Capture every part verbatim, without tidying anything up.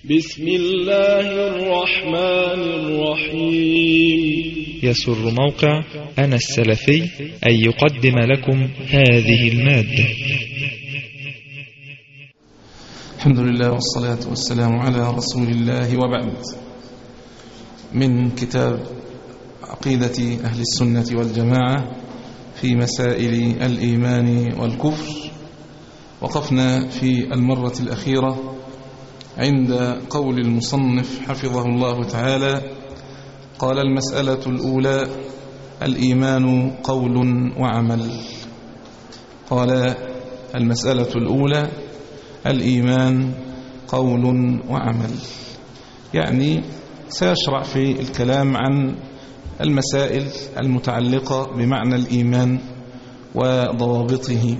بسم الله الرحمن الرحيم. يسر موقع أنا السلفي أن يقدم لكم هذه المادة. الحمد لله والصلاة والسلام على رسول الله، وبعد. من كتاب عقيدة أهل السنة والجماعة في مسائل الإيمان والكفر، وقفنا في المرة الأخيرة عند قول المصنف حفظه الله تعالى: قال: المسألة الأولى الإيمان قول وعمل. قال: المسألة الأولى الإيمان قول وعمل، يعني سيشرع في الكلام عن المسائل المتعلقة بمعنى الإيمان وضوابطه،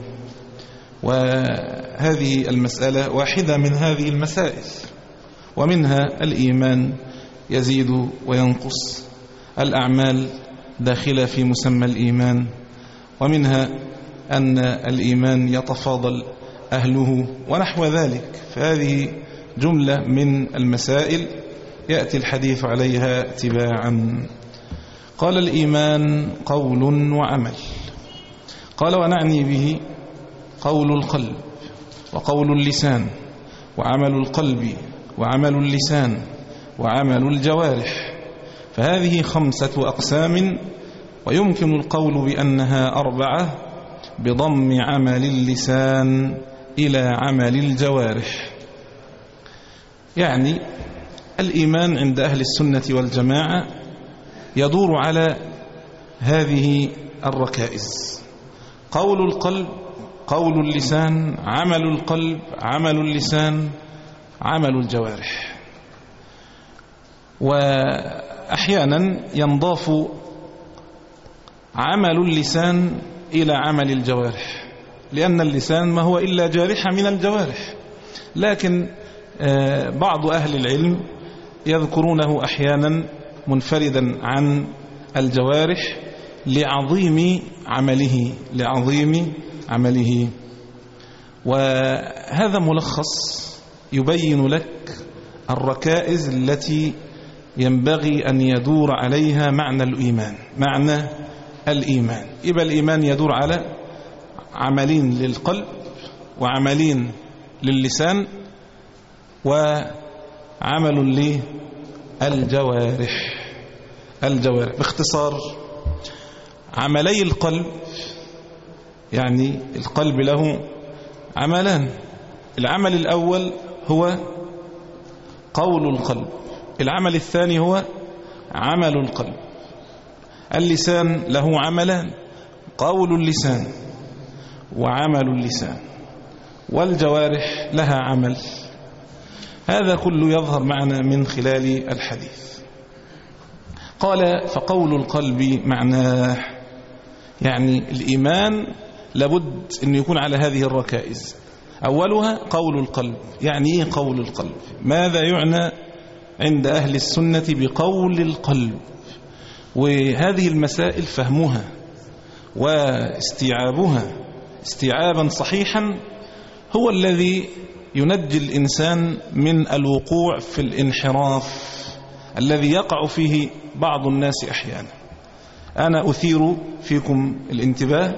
وهذه المسألة واحدة من هذه المسائل، ومنها الإيمان يزيد وينقص، الأعمال داخلة في مسمى الإيمان، ومنها أن الإيمان يتفاضل أهله ونحو ذلك. فهذه جملة من المسائل يأتي الحديث عليها تباعا. قال: الإيمان قول وعمل. قال: ونعني به قول القلب وقول اللسان وعمل القلب وعمل اللسان وعمل الجوارح، فهذه خمسة أقسام، ويمكن القول بأنها أربعة بضم عمل اللسان إلى عمل الجوارح. يعني الإيمان عند أهل السنة والجماعة يدور على هذه الركائز: قول القلب، قول اللسان، عمل القلب، عمل اللسان، عمل الجوارح. وأحيانا ينضاف عمل اللسان إلى عمل الجوارح، لأن اللسان ما هو إلا جارحة من الجوارح، لكن بعض أهل العلم يذكرونه أحيانا منفردا عن الجوارح لعظيم عمله لعظيم عمله وهذا ملخص يبين لك الركائز التي ينبغي أن يدور عليها معنى الإيمان. معنى الإيمان يبقى الإيمان يدور على عملين للقلب وعملين للسان وعمل للجوارح. الجوارح باختصار: عملي القلب، يعني القلب له عملان. العمل الأول هو قول القلب، العمل الثاني هو عمل القلب. اللسان له عملان: قول اللسان وعمل اللسان، والجوارح لها عمل. هذا كله يظهر معنا من خلال الحديث. قال: فقول القلب معناه، يعني الإيمان لابد أن يكون على هذه الركائز. أولها قول القلب. يعني إيه قول القلب؟ ماذا يعنى عند أهل السنة بقول القلب؟ وهذه المسائل فهمها واستيعابها استيعابا صحيحا هو الذي ينجي الإنسان من الوقوع في الانحراف الذي يقع فيه بعض الناس أحيانا. أنا أثير فيكم الانتباه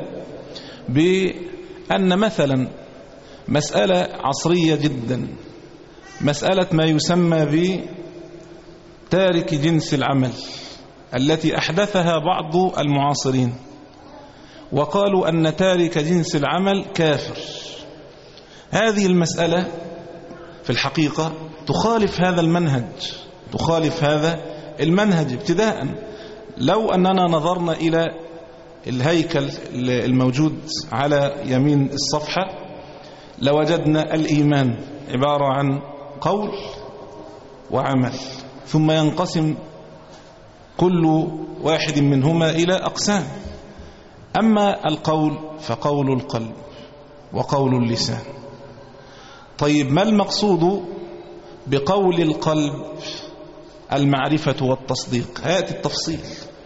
بأن مثلا مسألة عصرية جدا، مسألة ما يسمى بتارك جنس العمل، التي أحدثها بعض المعاصرين وقالوا أن تارك جنس العمل كافر. هذه المسألة في الحقيقة تخالف هذا المنهج تخالف هذا المنهج ابتداء. لو أننا نظرنا إلى الهيكل الموجود على يمين الصفحة لوجدنا الإيمان عبارة عن قول وعمل، ثم ينقسم كل واحد منهما إلى أقسام. أما القول فقول القلب وقول اللسان. طيب، ما المقصود بقول القلب؟ المعرفة والتصديق. هيأتي التفصيل،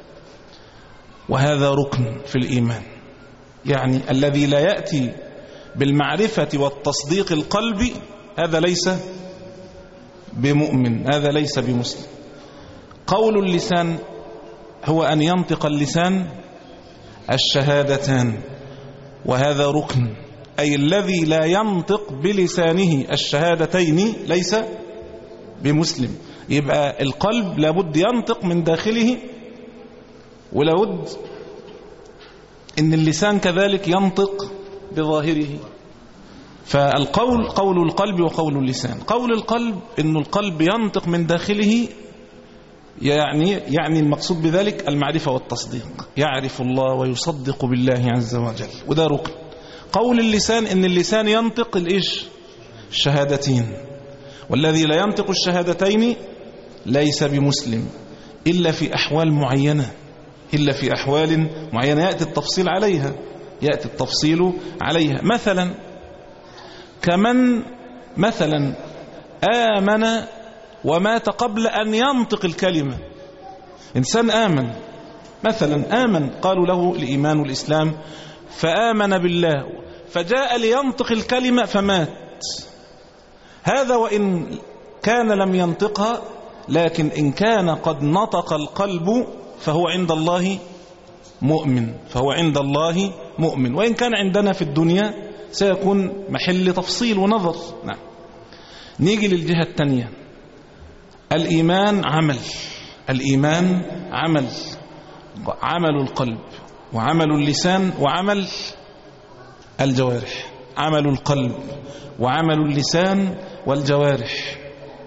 وهذا ركن في الإيمان. يعني الذي لا يأتي بالمعرفة والتصديق القلبي هذا ليس بمؤمن، هذا ليس بمسلم. قول اللسان هو أن ينطق اللسان الشهادتان، وهذا ركن، أي الذي لا ينطق بلسانه الشهادتين ليس بمسلم. يبقى القلب لابد ينطق من داخله، ولابد إن اللسان كذلك ينطق بظاهره. فالقول قول القلب وقول اللسان. قول القلب إن القلب ينطق من داخله، يعني يعني المقصود بذلك المعرفة والتصديق، يعرف الله ويصدق بالله عز وجل، وده ركن. قول اللسان إن اللسان ينطق الإيش؟ الشهادتين، والذي لا ينطق الشهادتين ليس بمسلم إلا في أحوال معينة، إلا في أحوال معينة يأتي التفصيل عليها، يأتي التفصيل عليها. مثلا كمن مثلا آمن ومات قبل أن ينطق الكلمة. إنسان آمن مثلا، آمن قالوا له الإيمان والإسلام، فآمن بالله فجاء لينطق الكلمة فمات. هذا وإن كان لم ينطقها، لكن إن كان قد نطق القلب فهو عند الله مؤمن، فهو عند الله مؤمن، وإن كان عندنا في الدنيا سيكون محل تفصيل ونظر. نعم. نيجي للجهة الثانية، الإيمان عمل. الإيمان عمل، عمل القلب وعمل اللسان وعمل الجوارح. عمل القلب وعمل اللسان والجوارح.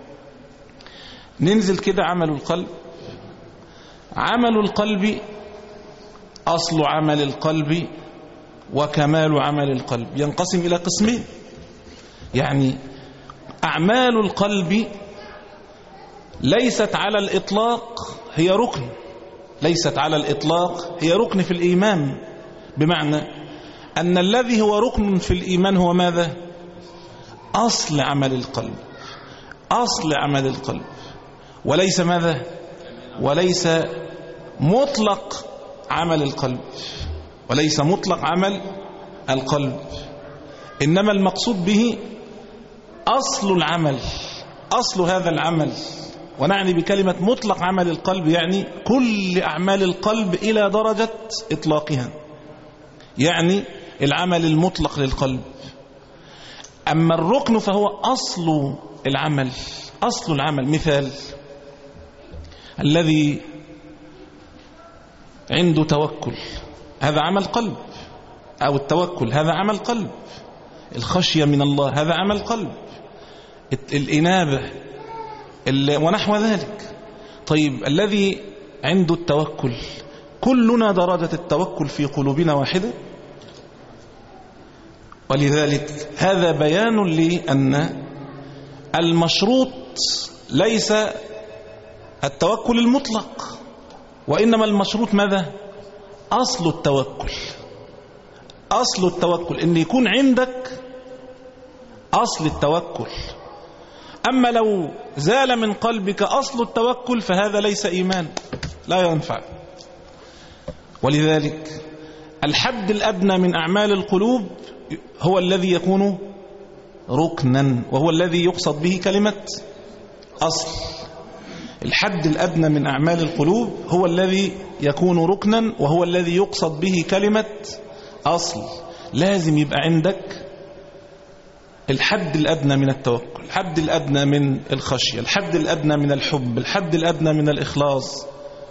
ننزل كده. عمل القلب، عمل القلب أصل عمل القلب وكمال عمل القلب ينقسم إلى قسمين. يعني أعمال القلب ليست على الإطلاق هي ركن، ليست على الإطلاق هي ركن في الإيمان، بمعنى أن الذي هو ركن في الإيمان هو ماذا؟ أصل عمل القلب، أصل عمل القلب، وليس ماذا؟ وليس مطلق عمل القلب، وليس مطلق عمل القلب، إنما المقصود به أصل العمل، أصل هذا العمل. ونعني بكلمة مطلق عمل القلب يعني كل أعمال القلب إلى درجة إطلاقها، يعني العمل المطلق للقلب. أما الركن فهو أصل العمل، أصل العمل. مثال: الذي عنده توكل هذا عمل قلب، أو التوكل هذا عمل قلب، الخشية من الله هذا عمل قلب، الإنابة ونحو ذلك. طيب الذي عنده التوكل، كلنا درجة التوكل في قلوبنا واحدة، ولذلك هذا بيان لأن المشروط ليس التوكل المطلق، وإنما المشروط ماذا؟ أصل التوكل. أصل التوكل إن يكون عندك أصل التوكل. أما لو زال من قلبك أصل التوكل فهذا ليس إيمان، لا ينفع. ولذلك الحد الأدنى من أعمال القلوب هو الذي يكون ركنا، وهو الذي يقصد به كلمة أصل. الحد الأدنى من أعمال القلوب هو الذي يكون ركنا، وهو الذي يقصد به كلمة أصل. لازم يبقى عندك الحد الأدنى من التوكل، الحد الأدنى من الخشية، الحد الأدنى من الحب، الحد الأدنى من الإخلاص.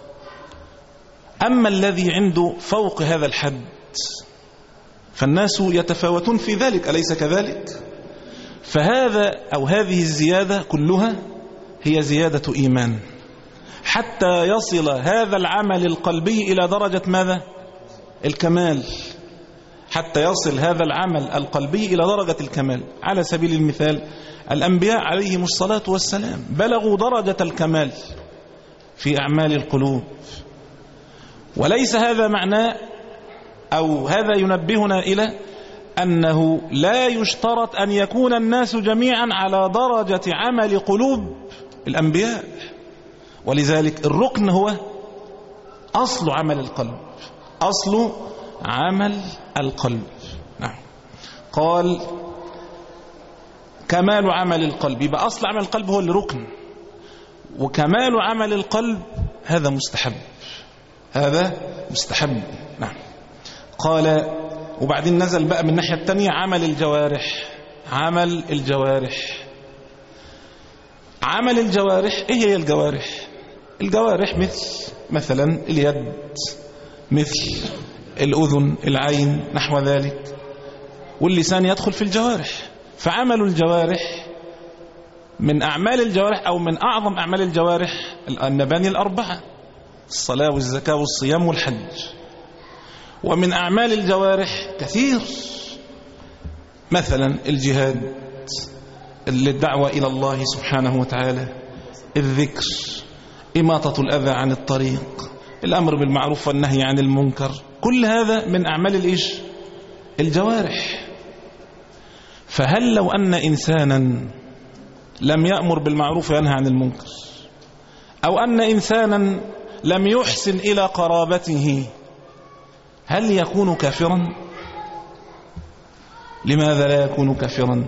أما الذي عنده فوق هذا الحد فالناس يتفاوتون في ذلك، أليس كذلك؟ فهذا أو هذه الزيادة كلها هي زيادة إيمان، حتى يصل هذا العمل القلبي إلى درجة ماذا؟ الكمال. حتى يصل هذا العمل القلبي إلى درجة الكمال. على سبيل المثال الأنبياء عليهم الصلاة والسلام بلغوا درجة الكمال في أعمال القلوب. وليس هذا معناه أو هذا ينبهنا إلى أنه لا يشترط أن يكون الناس جميعا على درجة عمل قلوب الأنبياء. ولذلك الركن هو أصل عمل القلب، أصل عمل القلب. نعم. قال كمال عمل القلب، يبقى أصل عمل القلب هو اللي ركن، وكمال عمل القلب هذا مستحب، هذا مستحب. نعم. قال وبعدين نزل بقى من الناحية التانية عمل الجوارح. عمل الجوارح عمل الجوارح ايه هي الجوارح؟ الجوارح مثل مثلا اليد، مثل الأذن، العين، نحو ذلك، واللسان يدخل في الجوارح. فعمل الجوارح من أعمال الجوارح أو من أعظم أعمال الجوارح المباني الأربعة: الصلاة والزكاة والصيام والحج. ومن أعمال الجوارح كثير، مثلا الجهاد، الدعوة إلى الله سبحانه وتعالى، الذكر، إماطة الأذى عن الطريق، الأمر بالمعروف والنهي عن المنكر، كل هذا من أعمال الإيش؟ الجوارح. فهل لو أن إنسانا لم يأمر بالمعروف وينهى عن المنكر، أو أن إنسانا لم يحسن إلى قرابته، هل يكون كافرا؟ لماذا لا يكون كافرا؟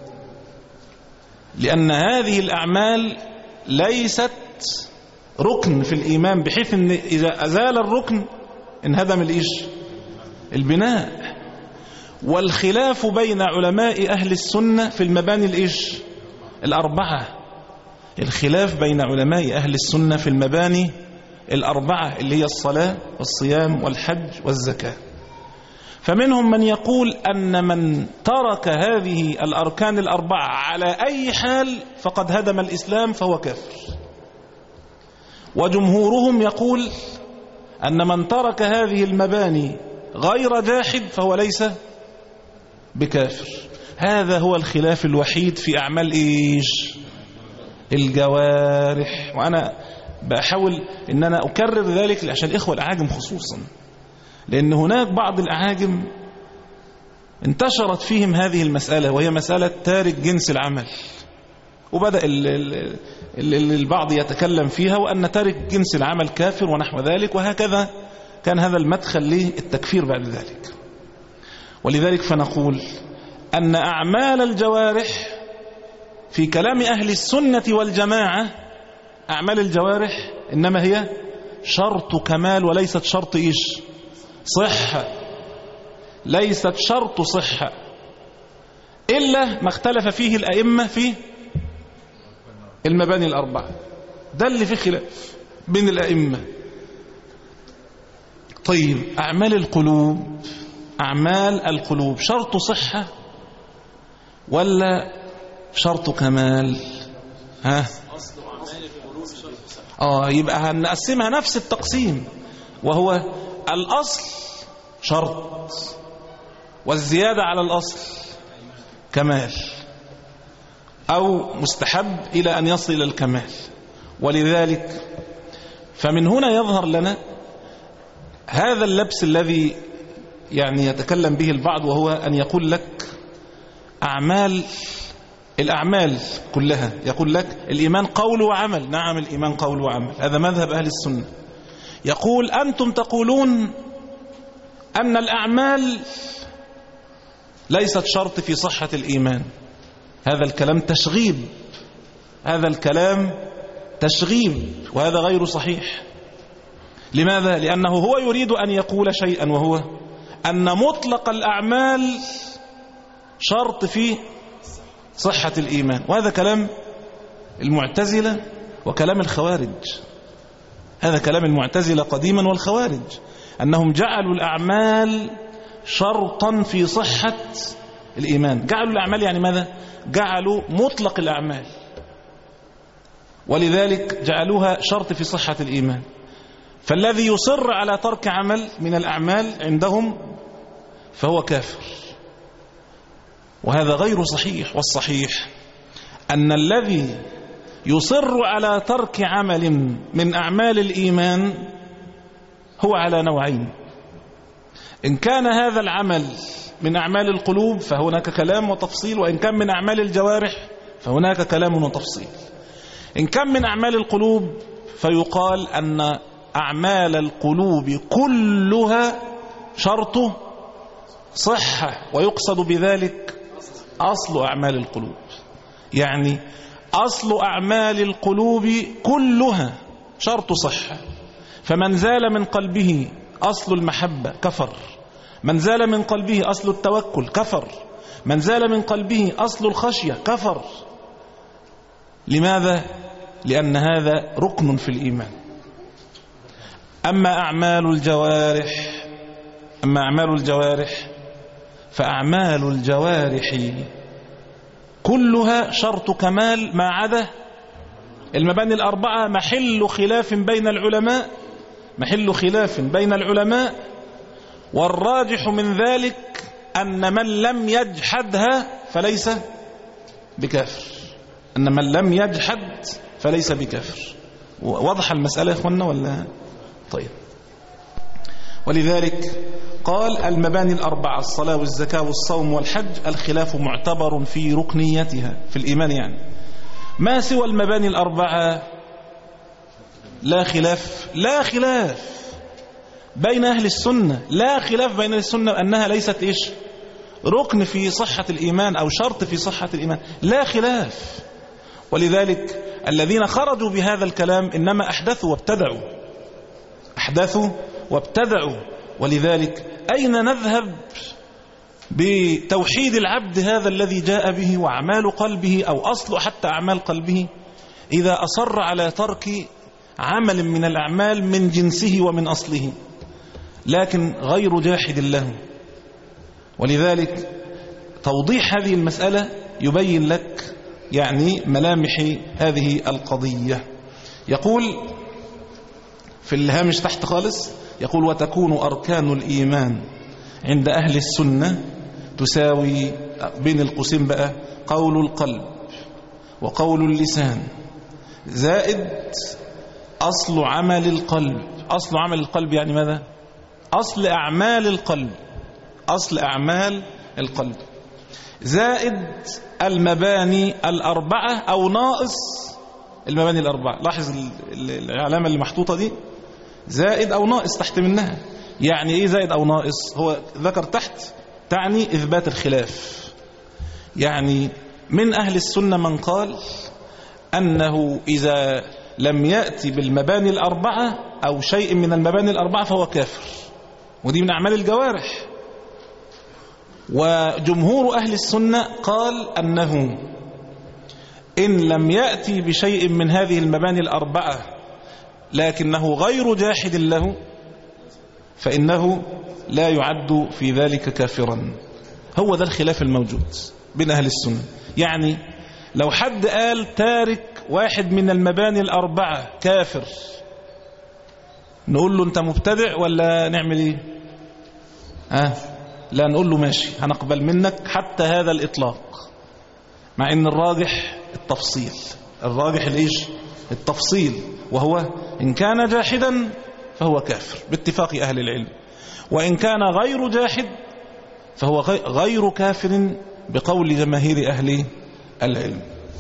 لأن هذه الأعمال ليست ركن في الإيمان، بحيث أن إذا أزال الركن انهدم الإيش؟ البناء. والخلاف بين علماء أهل السنة في المباني الإيش؟ الأربعة. الخلاف بين علماء أهل السنة في المباني الأربعة اللي هي الصلاة والصيام والحج والزكاة. فمنهم من يقول أن من ترك هذه الأركان الأربعة على أي حال فقد هدم الإسلام فهو كافر. وجمهورهم يقول أن من ترك هذه المباني غير جاحد فهو ليس بكافر. هذا هو الخلاف الوحيد في أعمال إيش؟ الجوارح. وأنا بحاول أن أنا أكرر ذلك عشان الإخوة الأعاجم خصوصا، لأن هناك بعض الأعاجم انتشرت فيهم هذه المسألة، وهي مسألة تارك جنس العمل، وبدأ البعض يتكلم فيها وأن تارك جنس العمل كافر ونحو ذلك، وهكذا كان هذا المدخل للتكفير بعد ذلك. ولذلك فنقول أن أعمال الجوارح في كلام أهل السنة والجماعة، أعمال الجوارح إنما هي شرط كمال وليست شرط إيش؟ صحة. ليست شرط صحة، إلا ما اختلف فيه الأئمة في المباني الأربعة، ده اللي فيه خلاف بين الأئمة. طيب أعمال القلوب، أعمال القلوب شرط صحة ولا شرط كمال؟ ها؟ آه يبقى هنقسمها نفس التقسيم، وهو الأصل شرط والزيادة على الأصل كمال أو مستحب إلى أن يصل إلى الكمال. ولذلك فمن هنا يظهر لنا هذا اللبس الذي يعني يتكلم به البعض، وهو أن يقول لك أعمال الأعمال كلها، يقول لك الإيمان قول وعمل. نعم الإيمان قول وعمل، هذا مذهب أهل السنة. يقول أنتم تقولون أن الأعمال ليست شرط في صحة الإيمان. هذا الكلام تشغيب، هذا الكلام تشغيب، وهذا غير صحيح. لماذا؟ لأنه هو يريد أن يقول شيئا، وهو أن مطلق الأعمال شرط في صحة الإيمان، وهذا كلام المعتزلة وكلام الخوارج. هذا كلام المعتزلة قديما والخوارج، أنهم جعلوا الأعمال شرطا في صحة الإيمان. جعلوا الأعمال يعني ماذا؟ جعلوا مطلق الأعمال، ولذلك جعلوها شرط في صحة الإيمان. فالذي يصر على ترك عمل من الأعمال عندهم فهو كافر، وهذا غير صحيح. والصحيح أن الذي يصر على ترك عمل من أعمال الإيمان هو على نوعين: إن كان هذا العمل من أعمال القلوب فهناك كلام وتفصيل، وإن كان من أعمال الجوارح فهناك كلام وتفصيل. إن كان من أعمال القلوب فيقال أن أعمال القلوب كلها شرط صحة، ويقصد بذلك أصل أعمال القلوب. يعني أصل أعمال القلوب كلها شرط صحة، فمن زال من قلبه أصل المحبة كفر، من زال من قلبه أصل التوكل كفر، من زال من قلبه أصل الخشية كفر. لماذا؟ لأن هذا ركن في الإيمان. أما أعمال الجوارح أما أعمال الجوارح فأعمال الجوارح كلها شرط كمال ما عدا المباني الأربعة، محل خلاف بين العلماء محل خلاف بين العلماء والراجح من ذلك أن من لم يجحدها فليس بكافر، أن من لم يجحد فليس بكافر. واضح المسألة يا أخوانا ولا؟ طيب. ولذلك قال المباني الأربعة الصلاة والزكاة والصوم والحج الخلاف معتبر في ركنيتها في الإيمان، يعني ما سوى المباني الأربعة لا خلاف لا خلاف بين أهل السنة لا خلاف بين أهل السنة أنها ليست إيش ركن في صحة الإيمان أو شرط في صحة الإيمان، لا خلاف. ولذلك الذين خرجوا بهذا الكلام إنما أحدثوا وابتدعوا أحدثوا وابتدعوا. ولذلك أين نذهب بتوحيد العبد هذا الذي جاء به وأعمال قلبه أو أصل حتى أعمال قلبه إذا أصر على ترك عمل من الأعمال من جنسه ومن أصله لكن غير جاحد له؟ ولذلك توضيح هذه المسألة يبين لك يعني ملامح هذه القضية. يقول في الهامش تحت خالص، يقول وتكون أركان الإيمان عند أهل السنة تساوي بين القسم بقى قول القلب وقول اللسان زائد أصل عمل القلب. أصل عمل القلب يعني ماذا؟ أصل أعمال القلب أصل أعمال القلب زائد المباني الأربعة أو ناقص المباني الأربعة. لاحظ العلامة اللي محطوطة دي زائد أو ناقص تحت منها. يعني إيه زائد أو ناقص؟ هو ذكر تحت تعني إثبات الخلاف. يعني من أهل السنة من قال أنه إذا لم يأتي بالمباني الأربعة أو شيء من المباني الأربعة فهو كافر، ودي من أعمال الجوارح. وجمهور أهل السنة قال أنه إن لم يأتي بشيء من هذه المباني الأربعة لكنه غير جاحد له فإنه لا يعد في ذلك كافرا. هو ذا الخلاف الموجود بين أهل السنة. يعني لو حد قال تارك واحد من المباني الأربعة كافر نقول له أنت مبتدع ولا نعمل إيه؟ أه؟ لا نقول له ماشي هنقبل منك حتى هذا الإطلاق، مع أن الراجح التفصيل الراجح ليش التفصيل، وهو إن كان جاحدا فهو كافر باتفاق أهل العلم، وإن كان غير جاحد فهو غير كافر بقول جماهير أهل العلم.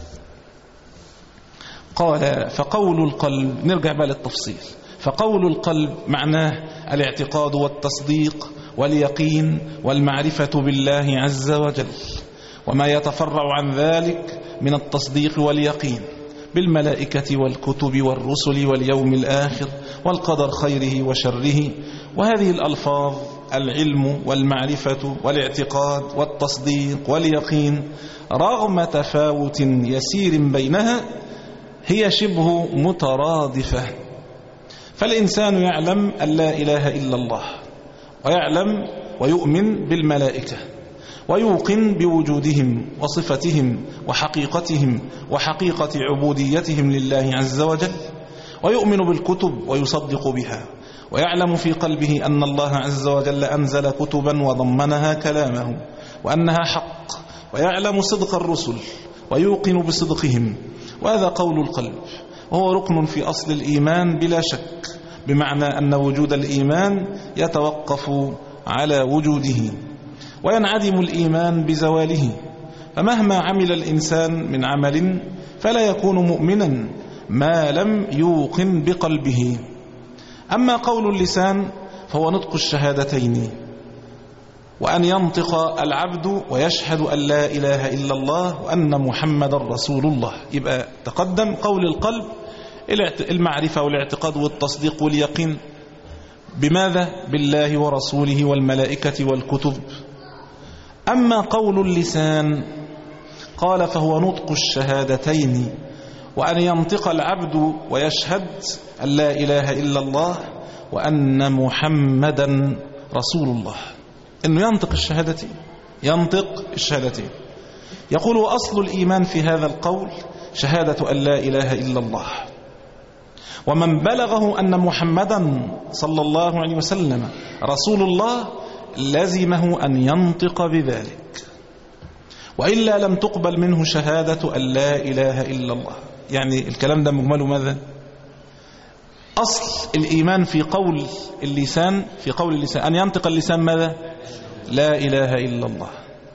قال فقول القلب، نرجع بقى للتفصيل. فقول القلب معناه الاعتقاد والتصديق واليقين والمعرفة بالله عز وجل، وما يتفرع عن ذلك من التصديق واليقين بالملائكة والكتب والرسل واليوم الآخر والقدر خيره وشره. وهذه الألفاظ العلم والمعرفة والاعتقاد والتصديق واليقين رغم تفاوت يسير بينها هي شبه مترادفة. فالإنسان يعلم أن لا إله إلا الله، ويعلم ويؤمن بالملائكة، ويوقن بوجودهم وصفتهم وحقيقتهم وحقيقة عبوديتهم لله عز وجل، ويؤمن بالكتب ويصدق بها، ويعلم في قلبه أن الله عز وجل أنزل كتبا وضمنها كلامه وأنها حق، ويعلم صدق الرسل ويوقن بصدقهم. وهذا قول القلب، وهو ركن في أصل الإيمان بلا شك، بمعنى أن وجود الإيمان يتوقف على وجوده، وينعدم الإيمان بزواله. فمهما عمل الإنسان من عمل فلا يكون مؤمنا ما لم يوقن بقلبه. أما قول اللسان فهو نطق الشهادتين، وأن ينطق العبد ويشهد أن لا إله إلا الله وأن محمد رسول الله. يبقى تقدم قول القلب المعرفة والاعتقاد والتصديق واليقين بماذا؟ بالله ورسوله والملائكة والكتب. أما قول اللسان قال فهو نطق الشهادتين، وأن ينطق العبد ويشهد أن لا إله إلا الله وأن محمدا رسول الله، إنه ينطق الشهادتين، ينطق الشهادتين. يقول وأصل الإيمان في هذا القول شهادة أن لا إله إلا الله، ومن بلغه أن محمدا صلى الله عليه وسلم رسول الله لزمه أن ينطق بذلك، وإلا لم تقبل منه شهادة أن لا إله إلا الله. يعني الكلام ده مجمله ماذا؟ أصل الإيمان في قول اللسان، في قول اللسان أن ينطق اللسان ماذا؟ لا إله إلا الله.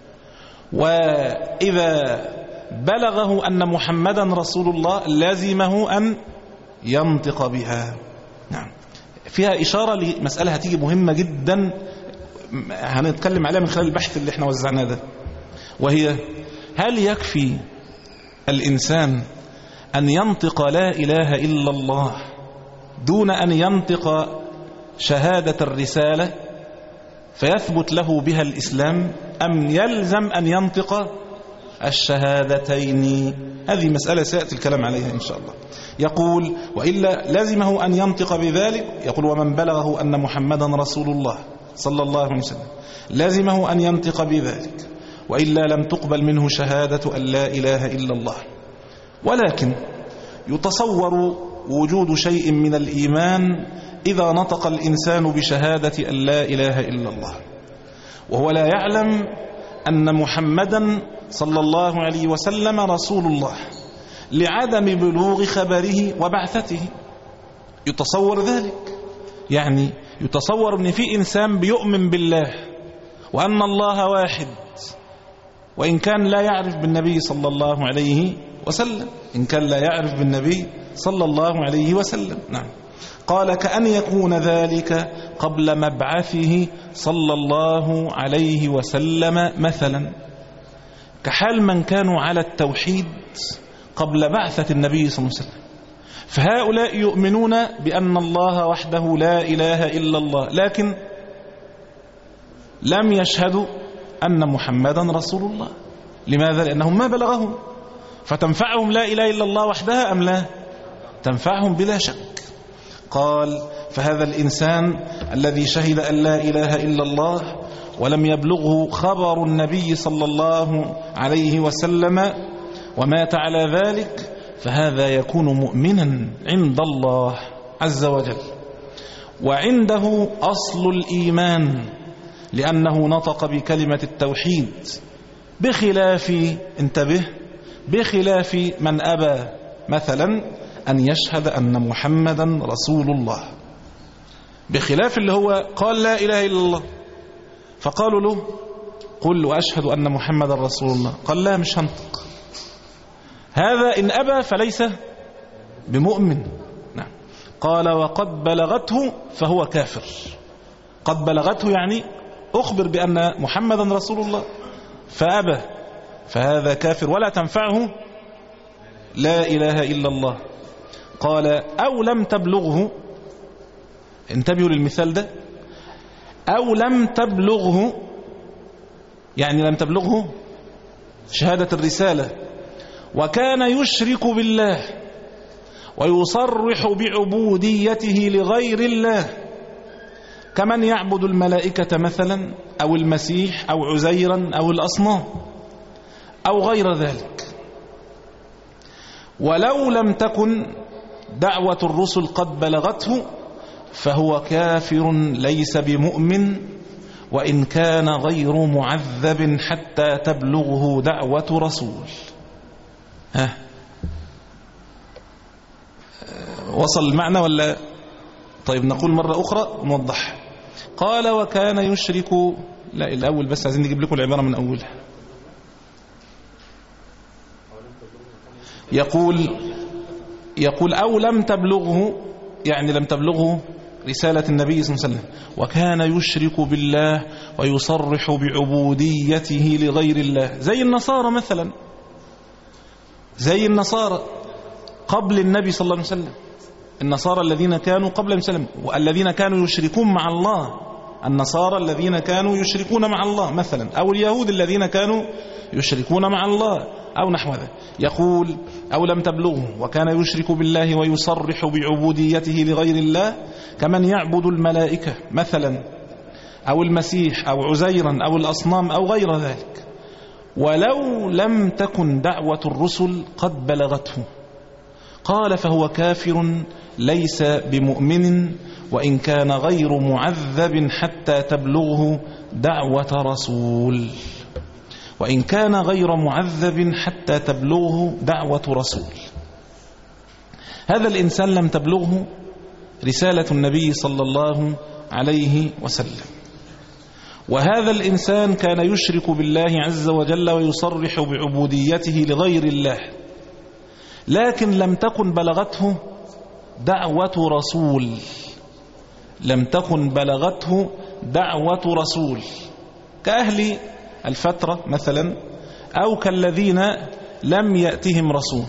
وإذا بلغه أن محمدا رسول الله لازمه أن ينطق بها. نعم، فيها إشارة لمسألة هتيجي مهمة جدا هنتكلم عليها من خلال البحث اللي احنا وزعناه ده، وهي هل يكفي الإنسان أن ينطق لا إله إلا الله دون أن ينطق شهادة الرسالة فيثبت له بها الإسلام، أم يلزم أن ينطق الشهادتين؟ هذه مسألة سيأتي الكلام عليها إن شاء الله. يقول وإلا لازمه أن ينطق بذلك. يقول ومن بلغه أن محمدا رسول الله صلى الله عليه وسلم لازمه أن ينطق بذلك، وإلا لم تقبل منه شهادة أن لا إله إلا الله. ولكن يتصور وجود شيء من الإيمان إذا نطق الإنسان بشهادة أن لا إله إلا الله وهو لا يعلم أن محمدا صلى الله عليه وسلم رسول الله لعدم بلوغ خبره وبعثته. يتصور ذلك، يعني يتصور أن في إنسان بيؤمن بالله وأن الله واحد وإن كان لا يعرف بالنبي صلى الله عليه وسلم، إن كان لا يعرف بالنبي صلى الله عليه وسلم. نعم، قال كأن يكون ذلك قبل مبعثه صلى الله عليه وسلم مثلا، كحال من كانوا على التوحيد قبل بعثة النبي صلى الله عليه وسلم. فهؤلاء يؤمنون بأن الله وحده لا إله إلا الله، لكن لم يشهدوا أن محمدا رسول الله. لماذا؟ لأنهم ما بلغهم. فتنفعهم لا إله إلا الله وحدها أم لا؟ تنفعهم بلا شك. قال فهذا الإنسان الذي شهد أن لا إله إلا الله ولم يبلغه خبر النبي صلى الله عليه وسلم ومات على ذلك، فهذا يكون مؤمنا عند الله عز وجل، وعنده أصل الإيمان لأنه نطق بكلمة التوحيد، بخلاف انتبه بخلاف من أبى مثلا أن يشهد أن محمدا رسول الله، بخلاف اللي هو قال لا إله إلا الله فقالوا له قل وأشهد أن محمدا رسول الله، قال لا مش هنطق. هذا إن أبى فليس بمؤمن. نعم. قال وقد بلغته فهو كافر. قد بلغته يعني أخبر بأن محمدا رسول الله فأبى، فهذا كافر ولا تنفعه لا إله إلا الله. قال أو لم تبلغه، انتبهوا للمثال ده، أو لم تبلغه يعني لم تبلغه شهادة الرسالة وكان يشرك بالله ويصرح بعبوديته لغير الله، كمن يعبد الملائكة مثلا أو المسيح أو عزيرا أو الأصنام أو غير ذلك. ولو لم تكن دعوة الرسل قد بلغته فهو كافر ليس بمؤمن، وإن كان غير معذب حتى تبلغه دعوة رسول. ها وصل المعنى ولا؟ طيب نقول مرة أخرى ونوضح. قال وكان يشرك، لا الأول بس عايزين نجيب لكم العبارة من أولها. يقول يقول أو لم تبلغه يعني لم تبلغه رسالة النبي صلى الله عليه وسلم، وكان يشرك بالله ويصرح بعبوديته لغير الله، زي النصارى مثلا، زي النصارى قبل النبي صلى الله عليه وسلم، النصارى الذين كانوا قبل النبي صلى الله عليه وسلم والذين كانوا يشركون مع الله، النصارى الذين كانوا يشركون مع الله مثلا، أو اليهود الذين كانوا يشركون مع الله أو نحو ذلك. يقول أو لم تبلغه وكان يشرك بالله ويصرح بعبوديته لغير الله كمن يعبد الملائكة مثلا أو المسيح أو عزيرا أو الأصنام أو غير ذلك، ولو لم تكن دعوة الرسل قد بلغته. قال فهو كافر ليس بمؤمن وإن كان غير معذب حتى تبلغه دعوة رسول، وإن كان غير معذب حتى تبلغه دعوة رسول. هذا الإنسان لم تبلغه رسالة النبي صلى الله عليه وسلم، وهذا الإنسان كان يشرك بالله عز وجل ويصرح بعبوديته لغير الله، لكن لم تكن بلغته دعوة رسول، لم تكن بلغته دعوة رسول، كأهل الفترة مثلا أو كالذين لم يأتهم رسول.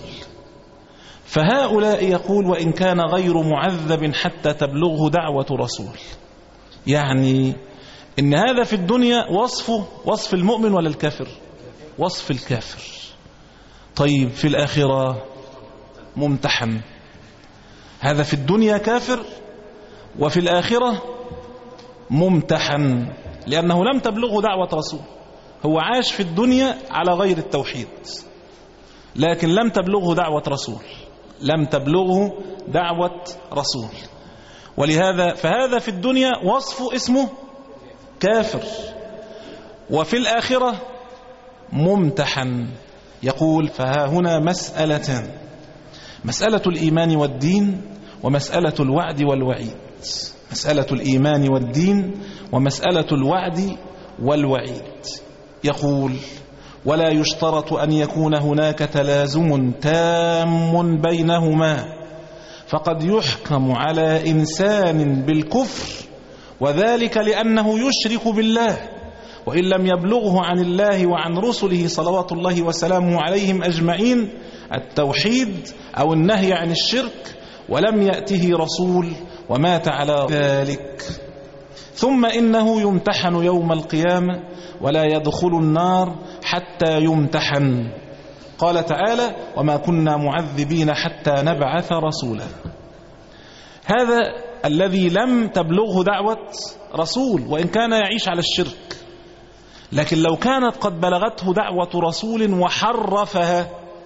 فهؤلاء يقول وإن كان غير معذب حتى تبلغه دعوة رسول، يعني إن هذا في الدنيا وصفه وصف المؤمن ولا الكافر؟ وصف الكافر. طيب في الآخرة ممتحن، هذا في الدنيا كافر وفي الآخرة ممتحن، لأنه لم تبلغه دعوة رسول، هو عاش في الدنيا على غير التوحيد لكن لم تبلغه دعوة رسول، لم تبلغه دعوة رسول، ولهذا فهذا في الدنيا وصفه اسمه كافر، وفي الآخرة ممتحن. يقول فها هنا مسألتان، مسألة الإيمان والدين ومسألة الوعد والوعيد، مسألة الإيمان والدين ومسألة الوعد والوعيد. يقول ولا يشترط أن يكون هناك تلازم تام بينهما، فقد يحكم على إنسان بالكفر وذلك لأنه يشرك بالله وإن لم يبلغه عن الله وعن رسله صلوات الله وسلامه عليهم أجمعين التوحيد أو النهي عن الشرك، ولم يأته رسول ومات على ذلك. ثم إنه يمتحن يوم القيامة ولا يدخل النار حتى يمتحن. قال تعالى وما كنا معذبين حتى نبعث رسولا. هذا الذي لم تبلغه دعوة رسول وإن كان يعيش على الشرك، لكن لو كانت قد بلغته دعوة رسول وحرفها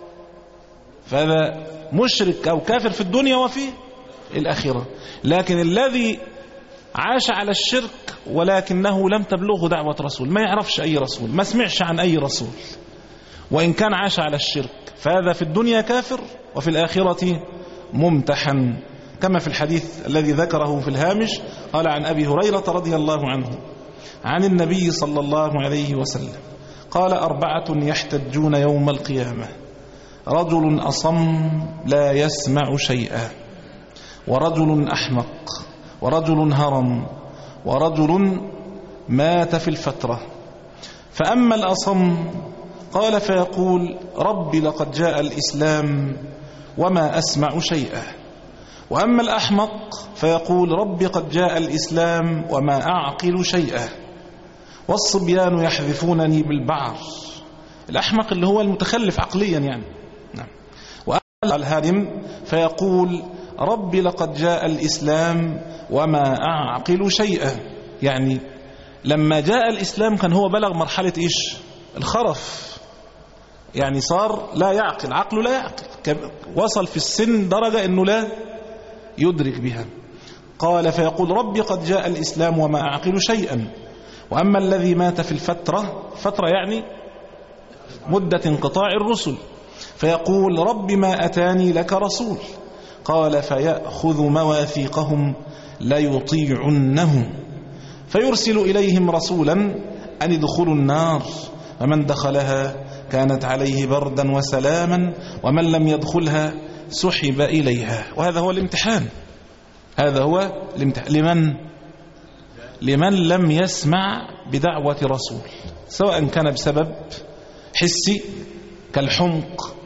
فهذا مشرك أو كافر في الدنيا وفي الآخرة. لكن الذي عاش على الشرك ولكنه لم تبلغه دعوة رسول، ما يعرفش أي رسول، ما سمعش عن أي رسول، وإن كان عاش على الشرك فهذا في الدنيا كافر وفي الآخرة ممتحن، كما في الحديث الذي ذكره في الهامش. قال عن أبي هريرة رضي الله عنه عن النبي صلى الله عليه وسلم قال أربعة يحتجون يوم القيامة: رجل أصم لا يسمع شيئا، ورجل أحمق، ورجل هرم، ورجل مات في الفترة. فأما الأصم قال فيقول رب لقد جاء الإسلام وما أسمع شيئا، وأما الأحمق فيقول رب قد جاء الإسلام وما أعقل شيئا، والصبيان يحذفونني بالبعر. الأحمق اللي هو المتخلف عقليا يعني. نعم. وأما الهرم فيقول رب لقد جاء الإسلام وما أعقل شيئا، يعني لما جاء الإسلام كان هو بلغ مرحلة إيش؟ الخرف، يعني صار لا يعقل، عقله لا يعقل، وصل في السن درجة أنه لا يدرك بها. قال فيقول ربي قد جاء الإسلام وما أعقل شيئا. وأما الذي مات في الفترة، فترة يعني مدة انقطاع الرسل، فيقول رب ما أتاني لك رسول. قال فيأخذ مواثيقهم ليطيعنه، فيرسل إليهم رسولا أن يدخلوا النار، فمن دخلها كانت عليه بردا وسلاما، ومن لم يدخلها سحب إليها. وهذا هو الامتحان، هذا هو الامتحان. لمن لمن لم يسمع بدعوة رسول، سواء كان بسبب حسي كالحمق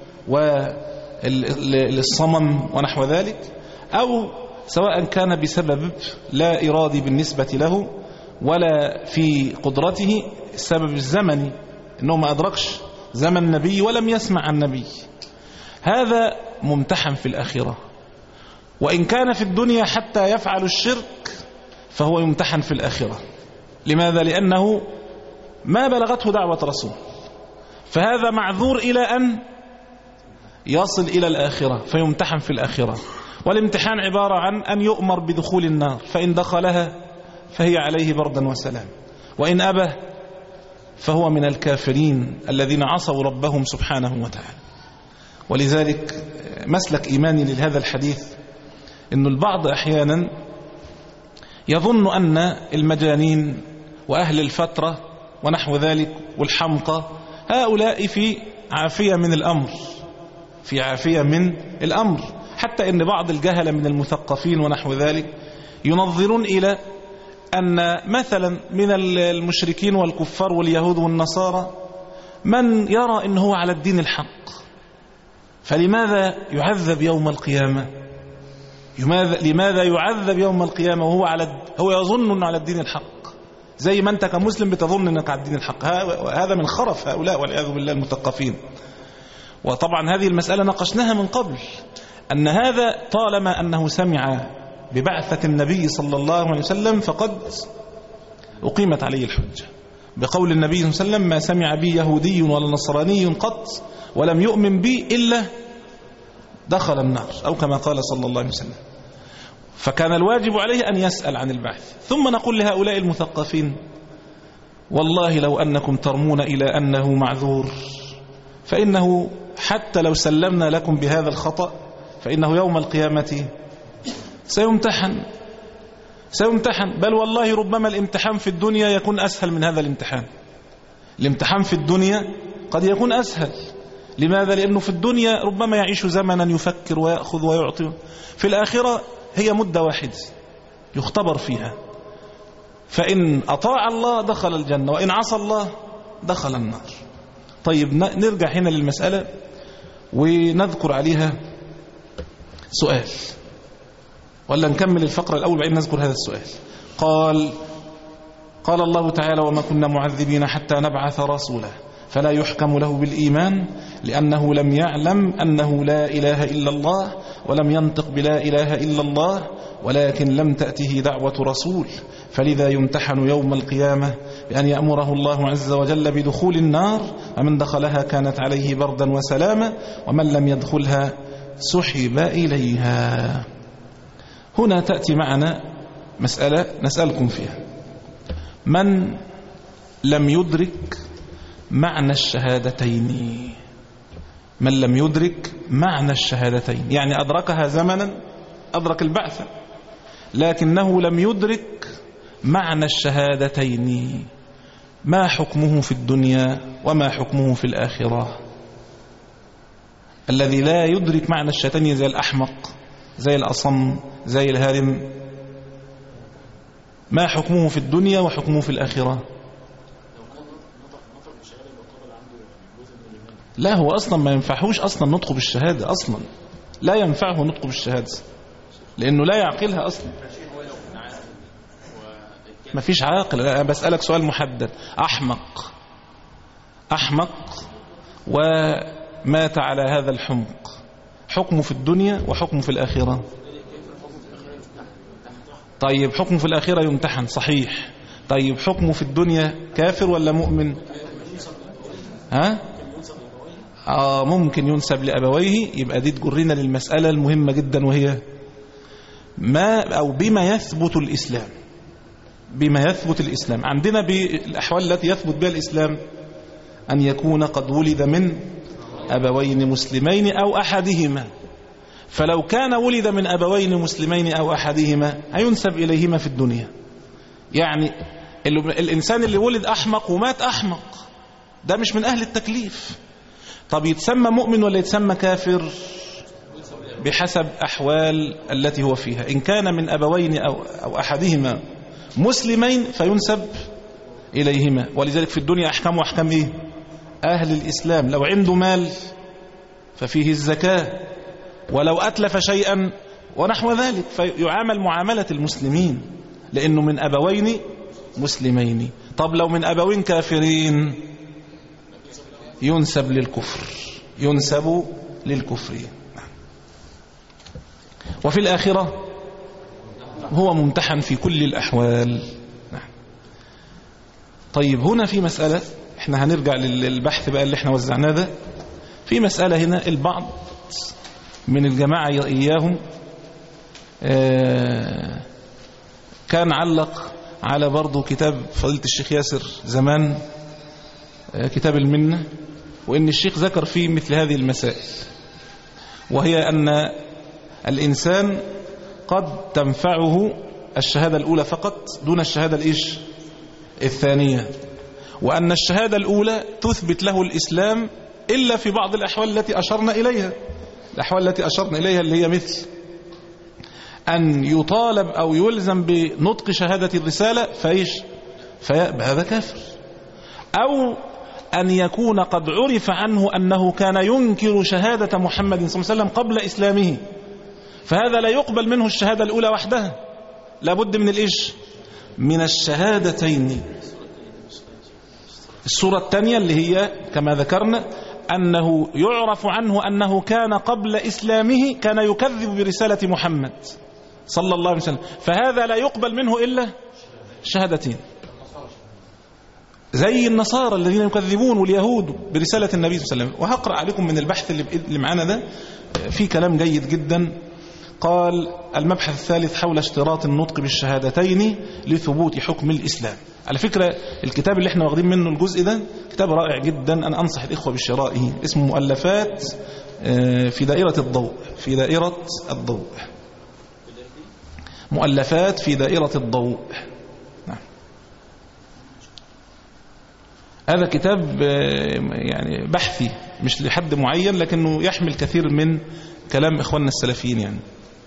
والصمم ونحو ذلك، أو سواء كان بسبب لا إرادي بالنسبة له ولا في قدرته، السبب الزمني أنه ما أدركش زمن النبي ولم يسمع عن النبي، هذا ممتحن في الآخرة. وإن كان في الدنيا حتى يفعل الشرك فهو يمتحن في الآخرة. لماذا؟ لأنه ما بلغته دعوة رسول، فهذا معذور إلى أن يصل إلى الآخرة فيمتحن في الآخرة. والامتحان عبارة عن أن يؤمر بدخول النار، فإن دخلها فهي عليه بردا وسلام، وإن أبى فهو من الكافرين الذين عصوا ربهم سبحانه وتعالى. ولذلك مسلك إيماني لهذا الحديث أن البعض أحيانا يظن أن المجانين وأهل الفترة ونحو ذلك والحمقى هؤلاء في عافية من الأمر، في عافية من الأمر، حتى أن بعض الجهلة من المثقفين ونحو ذلك ينظرون إلى أن مثلا من المشركين والكفار واليهود والنصارى من يرى أنه هو على الدين الحق، فلماذا يعذب يوم القيامة؟ لماذا يعذب يوم القيامة وهو على هو يظن أنه على الدين الحق، زي ما أنت كمسلم بتظن أنك على الدين الحق؟ هذا من خرف هؤلاء والعياذ بالله المثقفين. وطبعا هذه المسألة ناقشناها من قبل، أن هذا طالما أنه سمع ببعثة النبي صلى الله عليه وسلم فقد أقيمت عليه الحجة، بقول النبي صلى الله عليه وسلم: ما سمع بي يهودي ولا نصراني قط ولم يؤمن بي إلا دخل النار، أو كما قال صلى الله عليه وسلم. فكان الواجب عليه أن يسأل عن البعث. ثم نقول لهؤلاء المثقفين: والله لو أنكم ترمون إلى أنه معذور، فإنه حتى لو سلمنا لكم بهذا الخطأ فإنه يوم القيامة سيمتحن سيمتحن بل والله ربما الامتحان في الدنيا يكون أسهل من هذا الامتحان. الامتحان في الدنيا قد يكون أسهل. لماذا؟ لأنه في الدنيا ربما يعيش زمنا يفكر ويأخذ ويعطي، في الآخرة هي مدة واحدة يختبر فيها، فإن أطاع الله دخل الجنة، وإن عصى الله دخل النار. طيب نرجع هنا للمسألة ونذكر عليها سؤال، ولا نكمل الفقرة الأول بعدين نذكر هذا السؤال. قال قال الله تعالى: وما كنا معذبين حتى نبعث رسولا فلا يحكم له بالإيمان لأنه لم يعلم أنه لا إله إلا الله ولم ينطق بلا إله إلا الله ولكن لم تأته دعوة رسول، فلذا يمتحن يوم القيامة بأن يأمره الله عز وجل بدخول النار، ومن دخلها كانت عليه بردا وسلاما، ومن لم يدخلها سحب إليها. هنا تأتي معنا مسألة نسألكم فيها: من لم يدرك معنى الشهادتين؟ من لم يدرك معنى الشهادتين، يعني أدركها زمنا، أدرك البعث، لكنه لم يدرك معنى الشهادتين، ما حكمه في الدنيا وما حكمه في الآخرة؟ الذي لا يدرك معنى الشهادتين زي الأحمق، زي الأصم، زي الهارم، ما حكمه في الدنيا وحكمه في الآخرة؟ لا، هو أصلا ما ينفعهوش أصلا نطق بالشهادة، أصلا لا ينفعه نطق بالشهادة لأنه لا يعقلها أصلا. ما فيش عاقل. أنا بسألك سؤال محدد: أحمق أحمق ومات على هذا الحمق، حكمه في الدنيا وحكمه في الآخرة؟ طيب حكمه في الآخرة يمتحن، صحيح. طيب حكمه في الدنيا كافر ولا مؤمن؟ ها؟ آه ممكن ينسب لأبويه. يبقى دي تجرنا للمسألة المهمة جدا، وهي ما أو بما يثبت الإسلام. بما يثبت الإسلام عندنا بالأحوال التي يثبت بها الإسلام أن يكون قد ولد من أبوين مسلمين أو أحدهما. فلو كان ولد من أبوين مسلمين أو أحدهما هينسب إليهما في الدنيا. يعني الإنسان اللي ولد أحمق ومات أحمق ده مش من أهل التكليف. طب يتسمى مؤمن ولا يتسمى كافر؟ بحسب أحوال التي هو فيها. إن كان من أبوين أو, أو أحدهما مسلمين فينسب إليهما. ولذلك في الدنيا أحكام وأحكام إيه؟ أهل الإسلام. لو عنده مال ففيه الزكاة، ولو أتلف شيئا ونحو ذلك فيعامل معاملة المسلمين لأنه من أبوين مسلمين. طب لو من أبوين كافرين ينسب للكفر، ينسب للكفر. وفي الآخرة هو ممتحن في كل الأحوال. طيب هنا في مسألة، احنا هنرجع للبحث بقى اللي احنا وزعناه ده. في مسألة هنا البعض من الجماعة إياهم آه كان علق على برضو كتاب فضيلة الشيخ ياسر زمان، آه كتاب المنة، وإن الشيخ ذكر فيه مثل هذه المسائل، وهي أن الإنسان قد تنفعه الشهادة الأولى فقط دون الشهادة الإيش الثانية، وأن الشهادة الأولى تثبت له الإسلام إلا في بعض الأحوال التي أشرنا إليها. الأحوال التي أشرنا إليها اللي هي مثل أن يطالب أو يلزم بنطق شهادة الرسالة فإيش فيأبى، هذا كافر. أو أن يكون قد عرف عنه أنه كان ينكر شهادة محمد صلى الله عليه وسلم قبل إسلامه، فهذا لا يقبل منه الشهادة الأولى وحدها، لابد من الإيش من الشهادتين. الصورة الثانية اللي هي كما ذكرنا أنه يعرف عنه أنه كان قبل إسلامه كان يكذب برسالة محمد صلى الله عليه وسلم، فهذا لا يقبل منه إلا شهادتين، زي النصارى الذين يكذبون واليهود برسالة النبي صلى الله عليه وسلم. وهقرأ عليكم من البحث اللي معانا ده في كلام جيد جدا. قال المبحث الثالث حول اشتراط النطق بالشهادتين لثبوت حكم الإسلام. على فكرة الكتاب اللي احنا واخدين منه الجزء ده كتاب رائع جدا، أنا أنصح الإخوة بشرائه، اسمه مؤلفات في دائرة الضوء. في دائرة الضوء مؤلفات في دائرة الضوء. نعم. هذا كتاب يعني بحثي مش لحد معين، لكنه يحمل كثير من كلام إخواننا السلفيين. يعني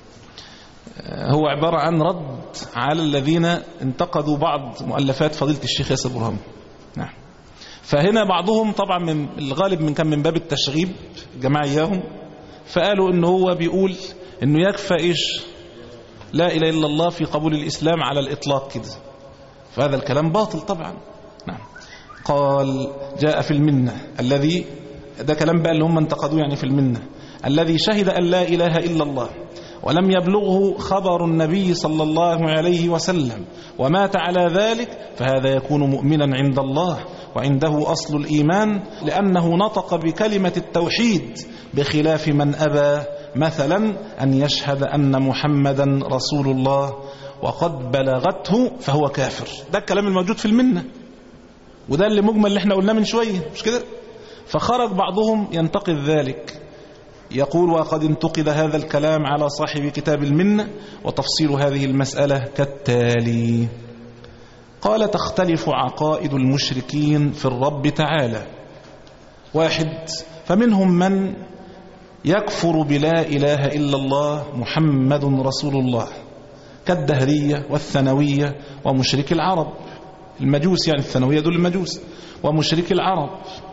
هو عبارة عن رد على الذين انتقدوا بعض مؤلفات فضيلة الشيخ ياسر برهام. نعم. فهنا بعضهم طبعا من الغالب من كان من باب التشغيب جماعة إياهم، فقالوا إنه هو بيقول إنه يكفى إيش لا إله إلا الله في قبول الإسلام على الإطلاق كده، فهذا الكلام باطل طبعا. نعم. قال جاء في المنة الذي ده كلام بقى اللي هم انتقدوه يعني في المنة الذي شهد أن لا إله إلا الله ولم يبلغه خبر النبي صلى الله عليه وسلم ومات على ذلك، فهذا يكون مؤمنا عند الله وعنده أصل الإيمان، لأنه نطق بكلمة التوحيد بخلاف من أبى مثلا أن يشهد أن محمدا رسول الله وقد بلغته فهو كافر. ده الكلام الموجود في المنة، وده اللي مجمل اللي احنا قلناه من شوية مش كده؟ فخرج بعضهم ينتقد ذلك، يقول وقد انتقد هذا الكلام على صاحب كتاب المنة، وتفصيل هذه المسألة كالتالي. قال تختلف عقائد المشركين في الرب تعالى. واحد، فمنهم من يكفر بلا إله إلا الله محمد رسول الله كالدهرية والثانوية ومشرك العرب، المجوس يعني الثانوية دول المجوس ومشرك العرب.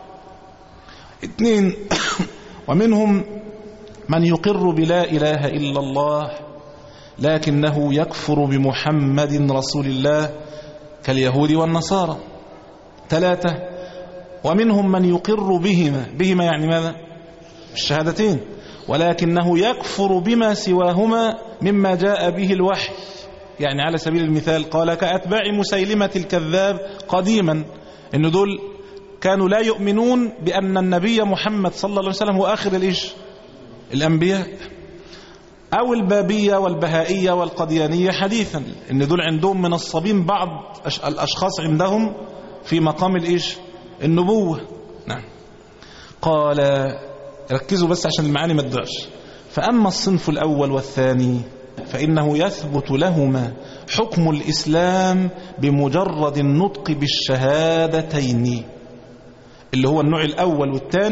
اثنين، ومنهم من يقر بلا إله إلا الله لكنه يكفر بمحمد رسول الله كاليهود والنصارى. ثلاثة، ومنهم من يقر بهما بهما يعني ماذا؟ الشهادتين، ولكنه يكفر بما سواهما مما جاء به الوحي. يعني على سبيل المثال قال كأتباع مسيلمة الكذاب قديما، إن دول كانوا لا يؤمنون بأن النبي محمد صلى الله عليه وسلم هو آخر الإيش الأنبياء. أو البابية والبهائية والقديانية حديثا، إن دول عندهم منصبين بعض الأشخاص عندهم في مقام الإيش النبوة. نعم. قال ركزوا بس عشان المعاني ما تضيعش. فأما الصنف الأول والثاني فإنه يثبت لهما حكم الإسلام بمجرد النطق بالشهادتين، اللي هو النوع الأول والثاني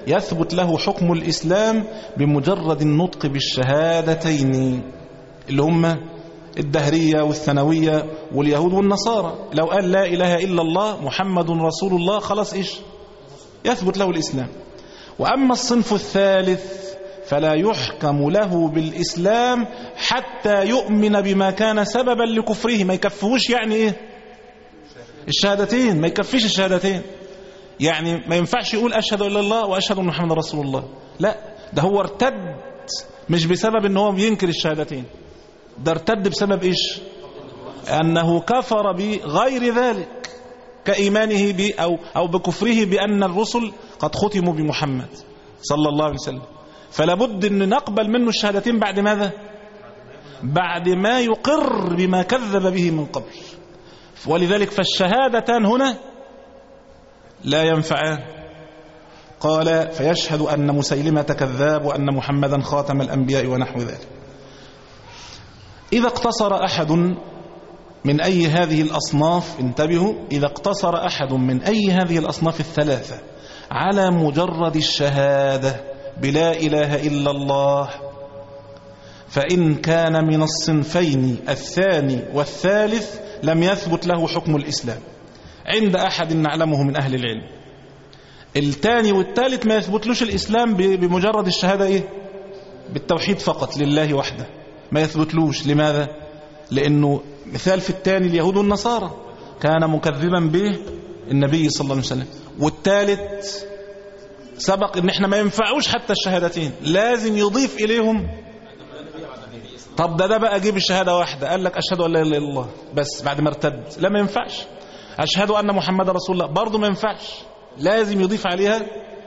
يثبت له حكم الإسلام بمجرد النطق بالشهادتين، اللي هم الدهرية والثانوية واليهود والنصارى. لو قال لا إله إلا الله محمد رسول الله خلاص إيش يثبت له الإسلام. وأما الصنف الثالث فلا يحكم له بالإسلام حتى يؤمن بما كان سببا لكفره. ما يكفهوش يعني إيه الشهادتين، ما يكفيش الشهادتين، يعني ما ينفعش يقول أشهد إلا الله وأشهد أن محمد رسول الله، لا، ده هو ارتد مش بسبب أنه هو ينكر الشهادتين، ده ارتد بسبب إيش؟ أنه كفر بغير ذلك كإيمانه ب أو, أو بكفره بأن الرسل قد ختموا بمحمد صلى الله عليه وسلم. فلا بد أن نقبل منه الشهادتين بعد ماذا؟ بعد ما يقر بما كذب به من قبل. ولذلك فالشهادتان هنا لا ينفعان. قال فيشهد أن مسيلمة كذاب وأن محمدا خاتم الأنبياء ونحو ذلك. إذا اقتصر أحد من أي هذه الأصناف، انتبهوا، إذا اقتصر أحد من أي هذه الأصناف الثلاثة على مجرد الشهادة بلا إله إلا الله، فإن كان من الصنفين الثاني والثالث لم يثبت له حكم الإسلام عند أحد نعلمه من أهل العلم. الثاني والثالث ما يثبتلوش الإسلام بمجرد الشهادة إيه؟ بالتوحيد فقط لله وحده، ما يثبتلوش. لماذا؟ لأنه مثال في الثاني اليهود والنصارى كان مكذبا به النبي صلى الله عليه وسلم، والثالث سبق ان احنا ما ينفعوش حتى الشهادتين، لازم يضيف اليهم. طب ده ده بقى جيب الشهاده واحده، قال لك اشهد ان لا اله الا الله بس بعد ما ارتد، لا ما ينفعش. اشهد ان محمد رسول الله برضه ما ينفعش، لازم يضيف عليها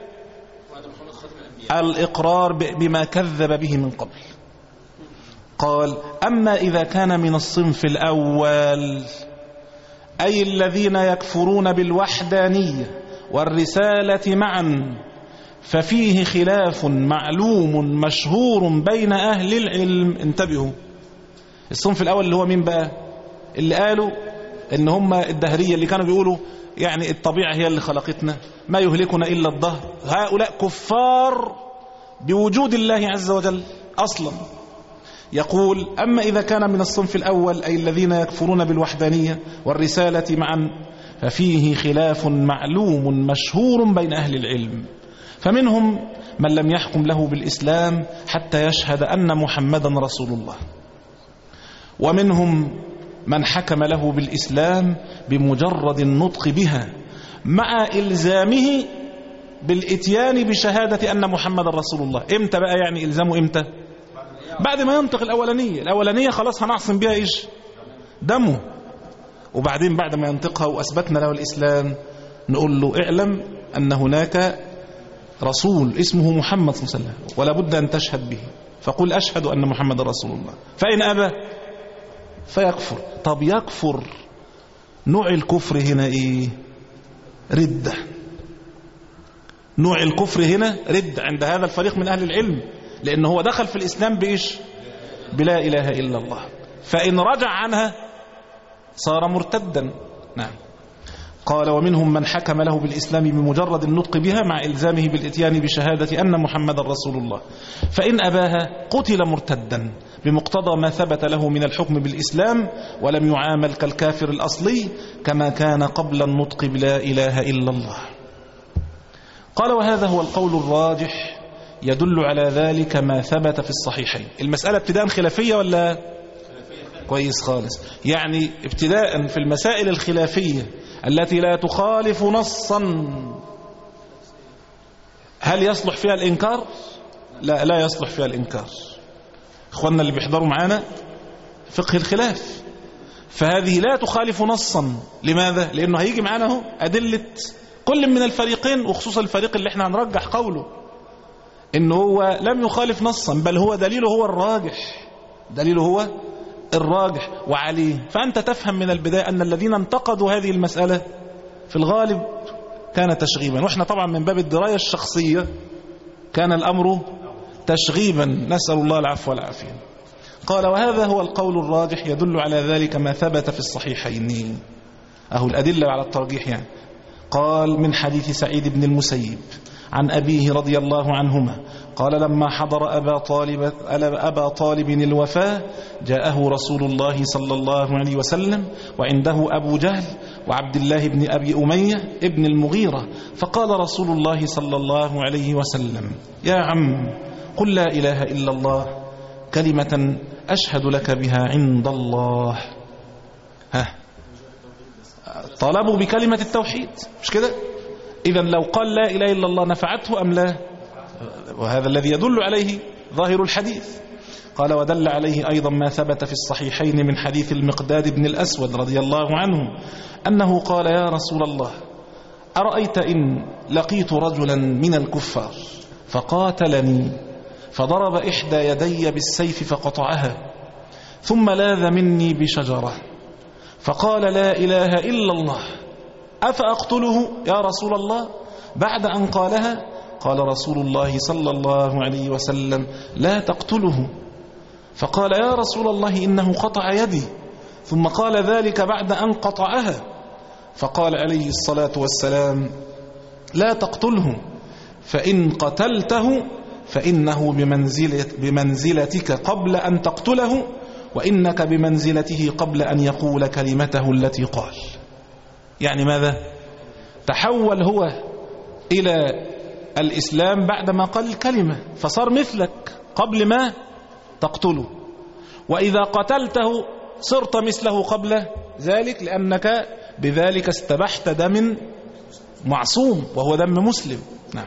الاقرار بما كذب به من قبل. قال اما اذا كان من الصنف الاول اي الذين يكفرون بالوحدانيه والرساله معا، ففيه خلاف معلوم مشهور بين أهل العلم. انتبهوا، الصنف الأول اللي هو مين بقى؟ اللي قالوا إن هم الدهرية اللي كانوا بيقولوا يعني الطبيعة هي اللي خلقتنا، ما يهلكنا إلا الدهر. هؤلاء كفار بوجود الله عز وجل أصلا. يقول أما إذا كان من الصنف الأول أي الذين يكفرون بالوحدانية والرسالة معا، ففيه خلاف معلوم مشهور بين أهل العلم، فمنهم من لم يحكم له بالإسلام حتى يشهد أن محمدا رسول الله، ومنهم من حكم له بالإسلام بمجرد النطق بها مع إلزامه بالإتيان بشهادة أن محمدا رسول الله. إمتى بقى يعني إلزامه؟ إمتى؟ بعد ما ينطق الأولانية. الأولانية خلاص هنعصم بها إيش؟ دمه. وبعدين بعد ما ينطقها وأثبتنا له الإسلام نقول له اعلم أن هناك رسول اسمه محمد صلى الله عليه وسلم ولا بد أن تشهد به، فقل أشهد أن محمد رسول الله. فإن أبى فيكفر. طب يكفر، نوع الكفر هنا إيه؟ ردة. نوع الكفر هنا رد عند هذا الفريق من أهل العلم، لأنه هو دخل في الإسلام بإيش؟ بلا إله إلا الله، فإن رجع عنها صار مرتدا. نعم. قال ومنهم من حكم له بالإسلام بمجرد النطق بها مع إلزامه بالإتيان بشهادة أن محمد رسول الله، فإن أباها قتل مرتدا بمقتضى ما ثبت له من الحكم بالإسلام، ولم يعامل كالكافر الأصلي كما كان قبل النطق بلا إله إلا الله. قال وهذا هو القول الراجح يدل على ذلك ما ثبت في الصحيحين. المسألة ابتداء خلافية ولا كويس خالص؟ يعني ابتداء في المسائل الخلافية التي لا تخالف نصا هل يصلح فيها الإنكار؟ لا، لا يصلح فيها الإنكار. إخواننا اللي بيحضروا معانا فقه الخلاف، فهذه لا تخالف نصا. لماذا؟ لأنه هيجي معانا هو أدلة كل من الفريقين، وخصوصا الفريق اللي احنا هنرجح قوله إنه هو لم يخالف نصا، بل هو دليله هو الراجح، دليله هو الراجح وعليه. فأنت تفهم من البداية أن الذين انتقدوا هذه المسألة في الغالب كان تشغيبا، وإحنا طبعا من باب الدراية الشخصية كان الأمر تشغيبا، نسأل الله العفو والعافية. قال وهذا هو القول الراجح يدل على ذلك ما ثبت في الصحيحين. أهو الأدلة على الترجيح يعني. قال من حديث سعيد بن المسيب عن أبيه رضي الله عنهما قال لما حضر أبا طالب, أبا طالب الوفاة جاءه رسول الله صلى الله عليه وسلم وعنده أبو جهل وعبد الله بن أبي أمية ابن المغيرة، فقال رسول الله صلى الله عليه وسلم يا عم قل لا إله إلا الله كلمة أشهد لك بها عند الله. ها طلبوا بكلمة التوحيد مش كده؟ إذن لو قال لا إله إلا الله نفعته أم لا؟ وهذا الذي يدل عليه ظاهر الحديث. قال ودل عليه أيضا ما ثبت في الصحيحين من حديث المقداد بن الأسود رضي الله عنه أنه قال يا رسول الله أرأيت إن لقيت رجلا من الكفار فقاتلني فضرب إحدى يدي بالسيف فقطعها ثم لاذ مني بشجرة فقال لا إله إلا الله أفأقتله يا رسول الله بعد أن قالها؟ قال رسول الله صلى الله عليه وسلم لا تقتله. فقال يا رسول الله إنه قطع يدي، ثم قال ذلك بعد أن قطعها. فقال عليه الصلاة والسلام لا تقتله فإن قتلته فإنه بمنزلة بمنزلتك قبل أن تقتله وإنك بمنزلته قبل أن يقول كلمته التي قال. يعني ماذا؟ تحول هو إلى الإسلام بعدما قال الكلمة فصار مثلك قبل ما تقتله، وإذا قتلته صرت مثله قبل ذلك لأنك بذلك استبحت دم معصوم وهو دم مسلم. نعم.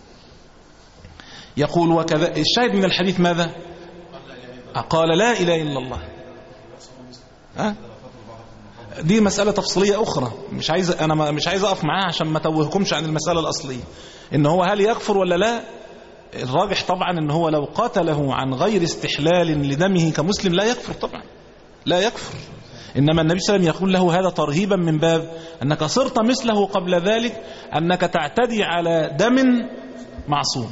يقول وكذا الشاهد من الحديث ماذا؟ قال لا إله إلا الله. ها؟ دي مسألة تفصيلية أخرى مش عايز أنا مش عايز أقف معاها عشان ما توهكمش عن المسألة الأصلية إن هو هل يكفر ولا لا. الراجح طبعا إن هو لو قتله عن غير استحلال لدمه كمسلم لا يكفر طبعا لا يكفر، إنما النبي صلى الله عليه وسلم يقول له هذا ترهيبا من باب أنك صرت مثله قبل ذلك أنك تعتدي على دم معصوم.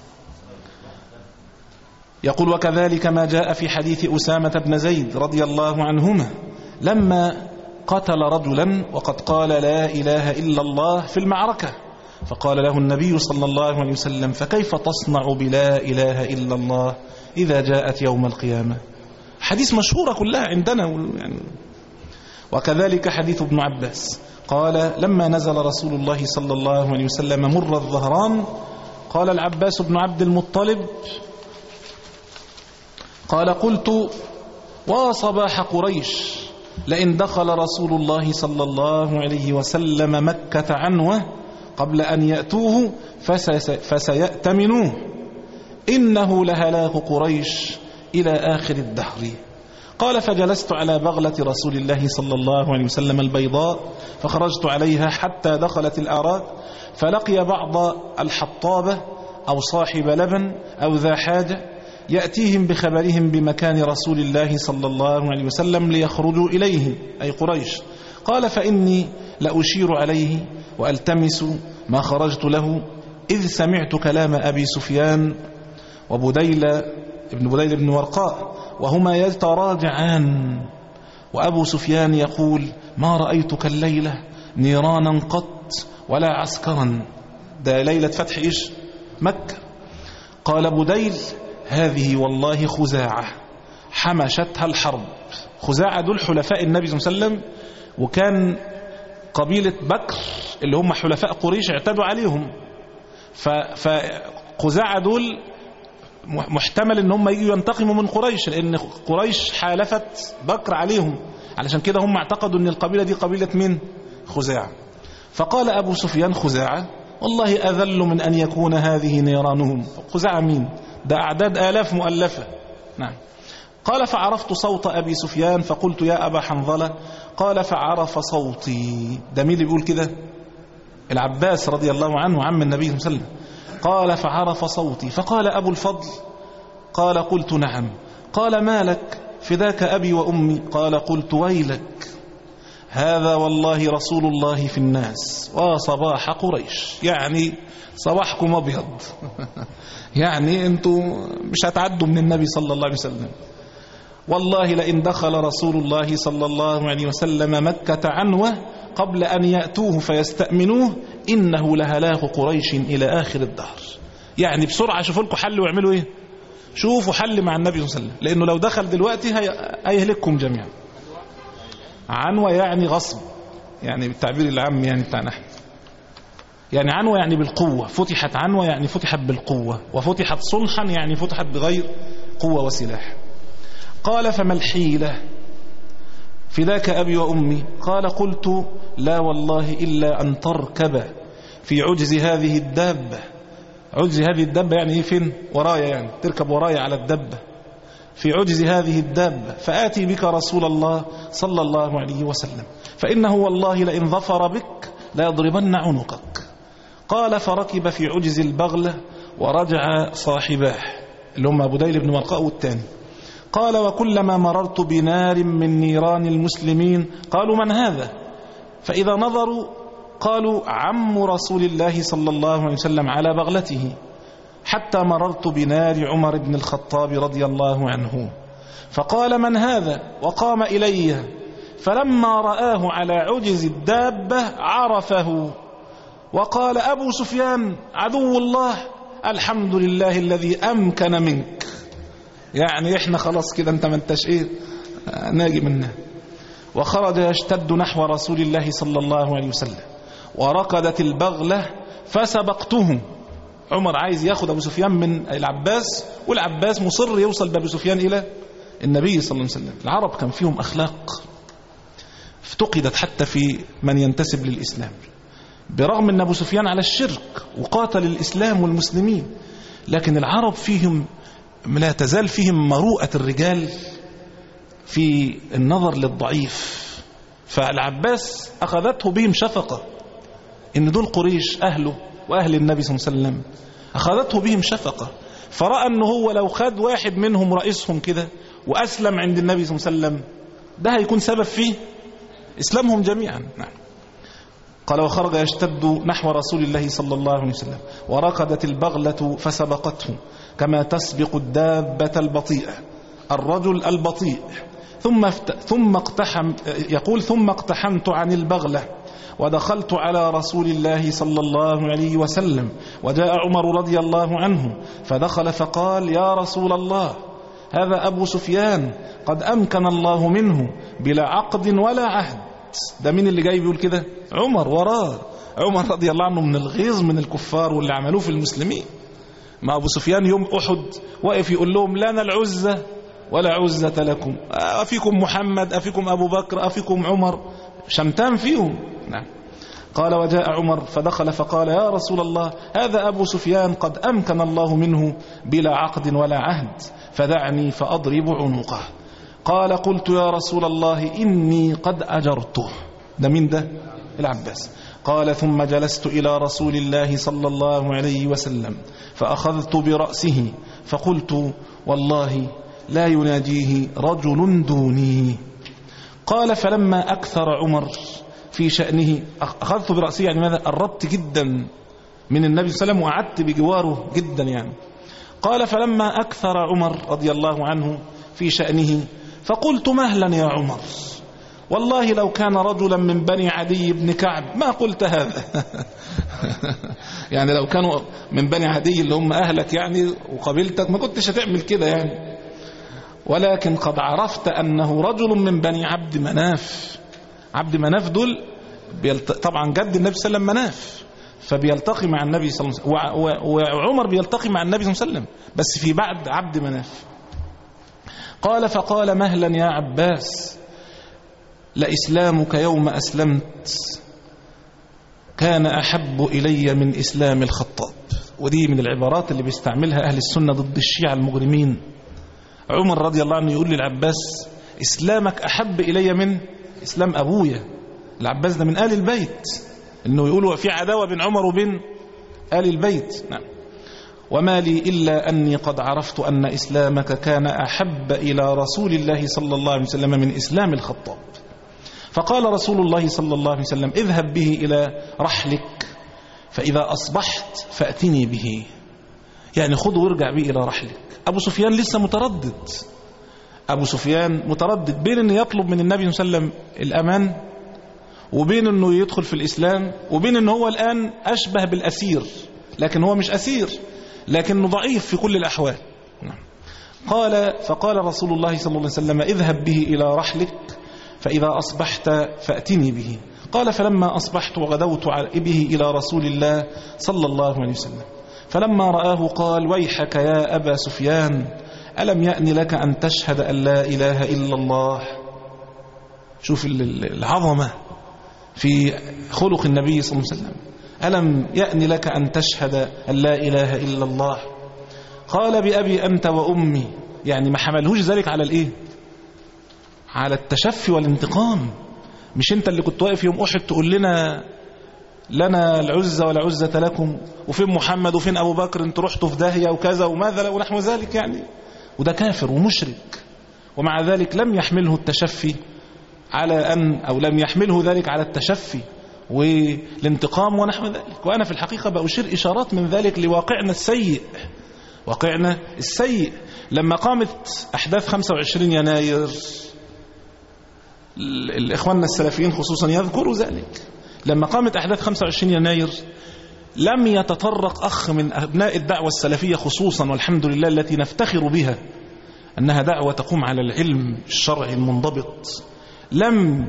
يقول وكذلك ما جاء في حديث أسامة بن زيد رضي الله عنهما لما قتل رجلا وقد قال لا إله إلا الله في المعركة فقال له النبي صلى الله عليه وسلم فكيف تصنع بلا إله إلا الله إذا جاءت يوم القيامة. حديث مشهورة كلها عندنا يعني. وكذلك حديث ابن عباس قال لما نزل رسول الله صلى الله عليه وسلم مر الظهران قال العباس بن عبد المطلب قال قلت وصباح قريش لئن دخل رسول الله صلى الله عليه وسلم مكة عنوة قبل أن يأتوه فسيأتمنوه إنه لهلاك قريش إلى آخر الدهر. قال فجلست على بغلة رسول الله صلى الله عليه وسلم البيضاء فخرجت عليها حتى دخلت الأعراب فلقي بعض الحطابة أو صاحب لبن أو ذا حاجة يأتيهم بخبرهم بمكان رسول الله صلى الله عليه وسلم ليخرجوا إليه أي قريش. قال فإني لأشير عليه وألتمس ما خرجت له إذ سمعت كلام أبي سفيان وبديل ابن بديل بن ورقاء وهما يتراجعان وأبو سفيان يقول ما رأيتك الليلة نيرانا قط ولا عسكرا. ده ليلة فتح إيش؟ مكة. قال بديل هذه والله خزاعة حمشتها الحرب. خزاعة دول حلفاء النبي صلى الله عليه وسلم وكان قبيلة بكر اللي هم حلفاء قريش اعتدوا عليهم فخزاعة دول محتمل ان هم يجوا ينتقموا من قريش لان قريش حالفت بكر عليهم علشان كده هم اعتقدوا ان القبيلة دي قبيلة من خزاعة. فقال أبو سفيان خزاعة والله أذل من أن يكون هذه نيرانهم. خزاعة مين؟ ده أعداد آلاف مؤلفة. نعم. قال فعرفت صوت أبي سفيان فقلت يا أبا حنظلة قال فعرف صوتي. ده مين اللي بيقول كده؟ العباس رضي الله عنه عم النبي صلى الله عليه وسلم. قال فعرف صوتي فقال أبو الفضل قال قلت نعم. قال ما لك فداك أبي وأمي. قال قلت ويلك هذا والله رسول الله في الناس وصباح قريش يعني صباحكم أبيض يعني أنتم مش هتعدوا من النبي صلى الله عليه وسلم. والله لئن دخل رسول الله صلى الله عليه وسلم مكة عنوة قبل أن يأتوه فيستأمنوه إنه لهلاك قريش إلى آخر الدهر. يعني بسرعة شوفوا لكم حل واعملوا إيه، شوفوا حل مع النبي صلى الله عليه وسلم، لأنه لو دخل دلوقتي هيهلككم جميعا. عنوة يعني غصب، يعني بالتعبير العام يعني بتاعنا احنا، يعني عنوة يعني بالقوة، فتحت عنوة يعني فتحت بالقوة، وفتحت صلحا يعني فتحت بغير قوة وسلاح. قال فما الحيلة فداك أبي وأمي؟ قال قلت لا والله إلا أن تركب في عجز هذه الدابة. عجز هذه الدابة يعني إيه؟ فين؟ ورايا، يعني تركب ورايا على الدابة. في عجز هذه الدابة فآتي بك رسول الله صلى الله عليه وسلم فإنه والله لئن ظفر بك ليضربن عنقك. قال فركب في عجز البغلة ورجع صاحباه اللي هم أبو ديل بن ورقاء والتاني. قال وكلما مررت بنار من نيران المسلمين قالوا من هذا؟ فإذا نظروا قالوا عم رسول الله صلى الله عليه وسلم على بغلته، حتى مررت بنار عمر بن الخطاب رضي الله عنه فقال من هذا؟ وقام إلي، فلما رآه على عجز الدابة عرفه وقال أبو سفيان عدو الله الحمد لله الذي أمكن منك. يعني إحنا خلاص كده أنت ما انتش إيه ناجي منه. وخرج يشتد نحو رسول الله صلى الله عليه وسلم وركضت البغلة فسبقته. عمر عايز ياخد أبو سفيان من العباس، والعباس مصر يوصل بأبو سفيان إلى النبي صلى الله عليه وسلم. العرب كان فيهم أخلاق افتقدت حتى في من ينتسب للإسلام، برغم أن أبو سفيان على الشرك وقاتل الإسلام والمسلمين، لكن العرب فيهم لا تزال فيهم مروءة الرجال في النظر للضعيف. فالعباس أخذته بهم شفقة، إن دول قريش أهله وأهل النبي صلى الله عليه وسلم، أخذته بهم شفقة، فرأى أنه هو لو خد واحد منهم رئيسهم كده وأسلم عند النبي صلى الله عليه وسلم ده هيكون سبب فيه إسلامهم جميعا. نعم. قال وخرج يشتد نحو رسول الله صلى الله عليه وسلم وركضت البغلة فسبقته كما تسبق الدابة البطيئة الرجل البطيء. ثم ثم اقتحم يقول ثم اقتحمت عن البغلة ودخلت على رسول الله صلى الله عليه وسلم وجاء عمر رضي الله عنه فدخل فقال يا رسول الله هذا أبو سفيان قد أمكن الله منه بلا عقد ولا عهد. ده مين اللي جاي بيقول كده؟ عمر. وراه عمر رضي الله عنه من الغيظ من الكفار واللي عملوه في المسلمين. ما أبو سفيان يوم أحد وقف يقول لهم لنا العزة ولا عزة لكم، أفيكم محمد أفيكم أبو بكر أفيكم عمر، شمتان فيهم. نعم. قال وجاء عمر فدخل فقال يا رسول الله هذا أبو سفيان قد أمكن الله منه بلا عقد ولا عهد فدعني فأضرب عنقه. قال قلت يا رسول الله إني قد أجرته. ده مين ده؟ العباس. قال ثم جلست إلى رسول الله صلى الله عليه وسلم فأخذت برأسه فقلت والله لا يناجيه رجل دوني. قال فلما أكثر عمر في شأنه، أخذت برأسه يعني ماذا؟ قربت جدا من النبي صلى الله عليه وسلم وقعدت بجواره جدا يعني. قال فلما أكثر عمر رضي الله عنه في شأنه فقلت مهلا يا عمر والله لو كان رجلا من بني عدي بن كعب ما قلت هذا. يعني لو كانوا من بني عدي اللي هم أهلك يعني وقبيلتك ما كنتش هتعمل كده يعني، ولكن قد عرفت أنه رجل من بني عبد مناف. عبد مناف دول بيلت... طبعا جد النبي صلى الله عليه وسلم مناف، فبيلتقي مع النبي صلى الله عليه وسلم، و... وعمر بيلتقي مع النبي صلى الله عليه وسلم بس في بعد عبد مناف. قال فقال مهلا يا عباس لإسلامك يوم أسلمت كان أحب إلي من إسلام الخطاب. ودي من العبارات اللي بيستعملها أهل السنة ضد الشيعة المجرمين. عمر رضي الله عنه يقول للعباس إسلامك أحب إلي من إسلام أبويا. العباس ده من آل البيت، إنه يقولوا في عداوة بين عمر وبين آل البيت. نعم. وما لي إلا أني قد عرفت أن إسلامك كان أحب إلى رسول الله صلى الله عليه وسلم من إسلام الخطاب. فقال رسول الله صلى الله عليه وسلم اذهب به إلى رحلك فإذا أصبحت فأتني به. يعني خذ وارجع به إلى رحلك. أبو سفيان لسه متردد، أبو سفيان متردد بين أنه يطلب من النبي صلى الله عليه وسلم الأمان وبين أنه يدخل في الإسلام وبين أنه هو الآن أشبه بالأسير، لكن هو مش أسير لكنه ضعيف في كل الأحوال. قال فقال رسول الله صلى الله عليه وسلم اذهب به إلى رحلك فإذا أصبحت فأتني به. قال فلما أصبحت وغدوت به إلى رسول الله صلى الله عليه وسلم فلما رآه قال ويحك يا أبا سفيان ألم يأن لك أن تشهد أن لا إله إلا الله. شوف العظمة في خلق النبي صلى الله عليه وسلم. ألم يأن لك أن تشهد أن لا إله إلا الله. قال بأبي أنت وأمي، يعني ما حملهوش ذلك على الإيه؟ على التشفي والانتقام. مش أنت اللي كنت واقف يوم أحد تقول لنا لنا العزة ولا عزة لكم، وفين محمد وفين أبو بكر، انتوا رحتوا في داهية وكذا وماذا ونحو ذلك يعني. وده كافر ومشرك، ومع ذلك لم يحمله التشفي على أن أو لم يحمله ذلك على التشفي والانتقام ونحو ذلك. وأنا في الحقيقة بأشير إشارات من ذلك لواقعنا السيء، واقعنا السيء. لما قامت أحداث خمسة وعشرين يناير الإخواننا السلفيين خصوصا يذكروا ذلك. لما قامت أحداث خمسة وعشرين يناير لم يتطرق أخ من أبناء الدعوة السلفية خصوصا، والحمد لله التي نفتخر بها أنها دعوة تقوم على العلم الشرعي المنضبط، لم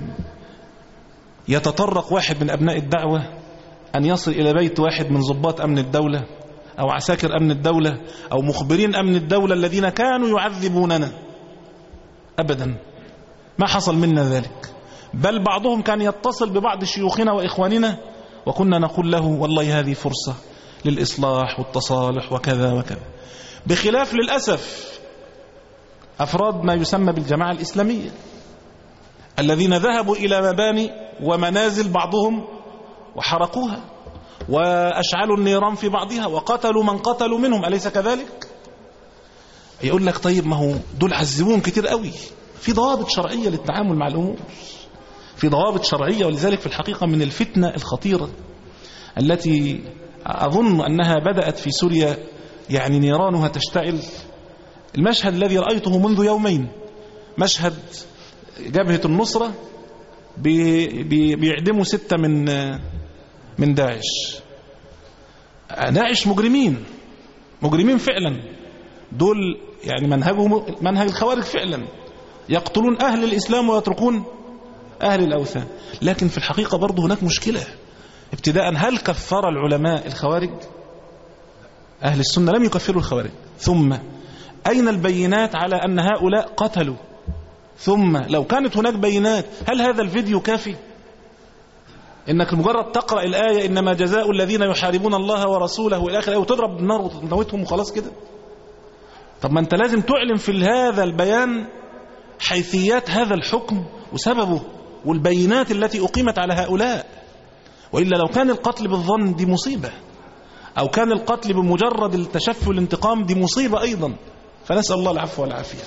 يتطرق واحد من أبناء الدعوة أن يصل إلى بيت واحد من ضباط أمن الدولة أو عساكر أمن الدولة أو مخبرين أمن الدولة الذين كانوا يعذبوننا أبدا. ما حصل منا ذلك، بل بعضهم كان يتصل ببعض شيوخنا وإخواننا وكنا نقول له والله هذه فرصة للإصلاح والتصالح وكذا وكذا، بخلاف للأسف أفراد ما يسمى بالجماعة الإسلامية الذين ذهبوا إلى مباني ومنازل بعضهم وحرقوها وأشعلوا النيران في بعضها وقتلوا من قتلوا منهم، أليس كذلك؟ يقول لك طيب ما هو دول عذبون كتير قوي. في ضوابط شرعية للتعامل مع الأمور، في ضوابط شرعية. ولذلك في الحقيقة من الفتنة الخطيرة التي أظن أنها بدأت في سوريا، يعني نيرانها تشتعل، المشهد الذي رأيته منذ يومين، مشهد جبهة النصرة بي بي بيعدموا ستة من من داعش. داعش مجرمين، مجرمين فعلا، دول يعني منهجهم منهج الخوارج فعلا، يقتلون أهل الإسلام ويتركون أهل الأوثان. لكن في الحقيقة برضه هناك مشكلة. ابتداء هل كفر العلماء الخوارج؟ أهل السنة لم يكفروا الخوارج. ثم أين البينات على أن هؤلاء قتلوا؟ ثم لو كانت هناك بينات هل هذا الفيديو كافي؟ إنك مجرد تقرأ الآية إنما جزاء الذين يحاربون الله ورسوله إلى آخر الآية وتضرب بالنار وتموتهم وخلاص كده؟ طب ما أنت لازم تعلم في هذا البيان حيثيات هذا الحكم وسببه والبينات التي أقيمت على هؤلاء. وإلا لو كان القتل بالظن دي مصيبة، أو كان القتل بمجرد التشفي والانتقام دي مصيبة أيضا. فنسأل الله العفو والعافية.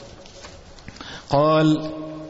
قال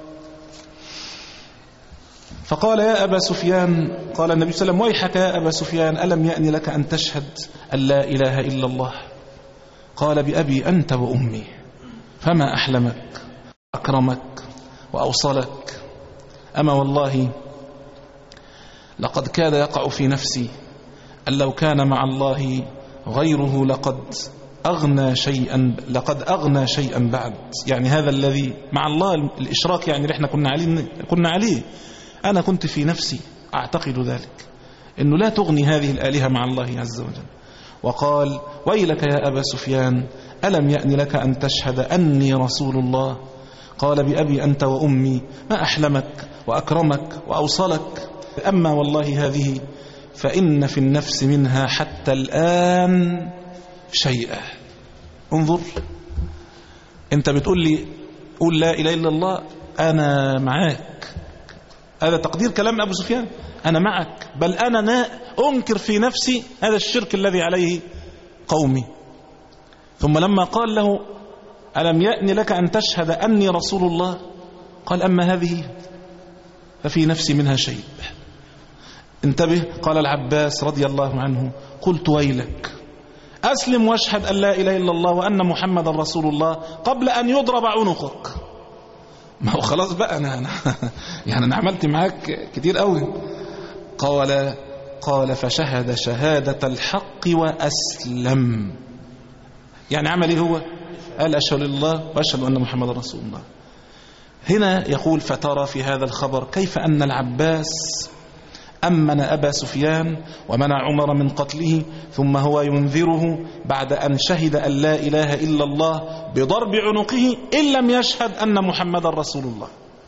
فقال يا أبا سفيان، قال النبي صلى الله عليه وسلم ويحك يا أبا سفيان ألم يأن لك أن تشهد أن لا إله إلا الله. قال بأبي أنت وأمي فما أحلمك أكرمك وأوصلك. أما والله لقد كاد يقع في نفسي أن لو كان مع الله غيره لقد أغنى شيئا لقد أغنى شيئا بعد. يعني هذا الذي مع الله الإشراك يعني اللي احنا كنا عليه كنا عليه أنا كنت في نفسي أعتقد ذلك، إنه لا تغني هذه الآلهة مع الله عز وجل. وقال ويلك يا أبا سفيان ألم يأن لك أن تشهد أني رسول الله. قال بأبي أنت وأمي ما أحلمك وأكرمك وأوصلك. أما والله هذه فإن في النفس منها حتى الآن شيئا. انظر، أنت بتقول لي قول لا إله إلا الله، أنا معاك. هذا تقدير كلام أبو سفيان، أنا معك، بل أنا نا أنكر في نفسي هذا الشرك الذي عليه قومي. ثم لما قال له ألم يأن لك أن تشهد أني رسول الله، قال أما هذه ففي نفسي منها شيء. انتبه، قال العباس رضي الله عنه قلت ويلك أسلم واشهد أن لا إله إلا الله وأن محمد رسول الله قبل أن يضرب عنقك. ما هو خلاص بقى أنا, أنا يعني أنا عملت معاك كتير قوي. قال قال فشهد شهادة الحق وأسلم. يعني عمل إيه هو؟ قال أشهد الله وأشهد أن محمد رسول الله. هنا يقول فترى في هذا الخبر كيف أن العباس أمن أبا سفيان ومنع عمر من قتله، ثم هو ينذره بعد أن شهد أن لا إله إلا الله بضرب عنقه إن لم يشهد أن محمد رسول الله.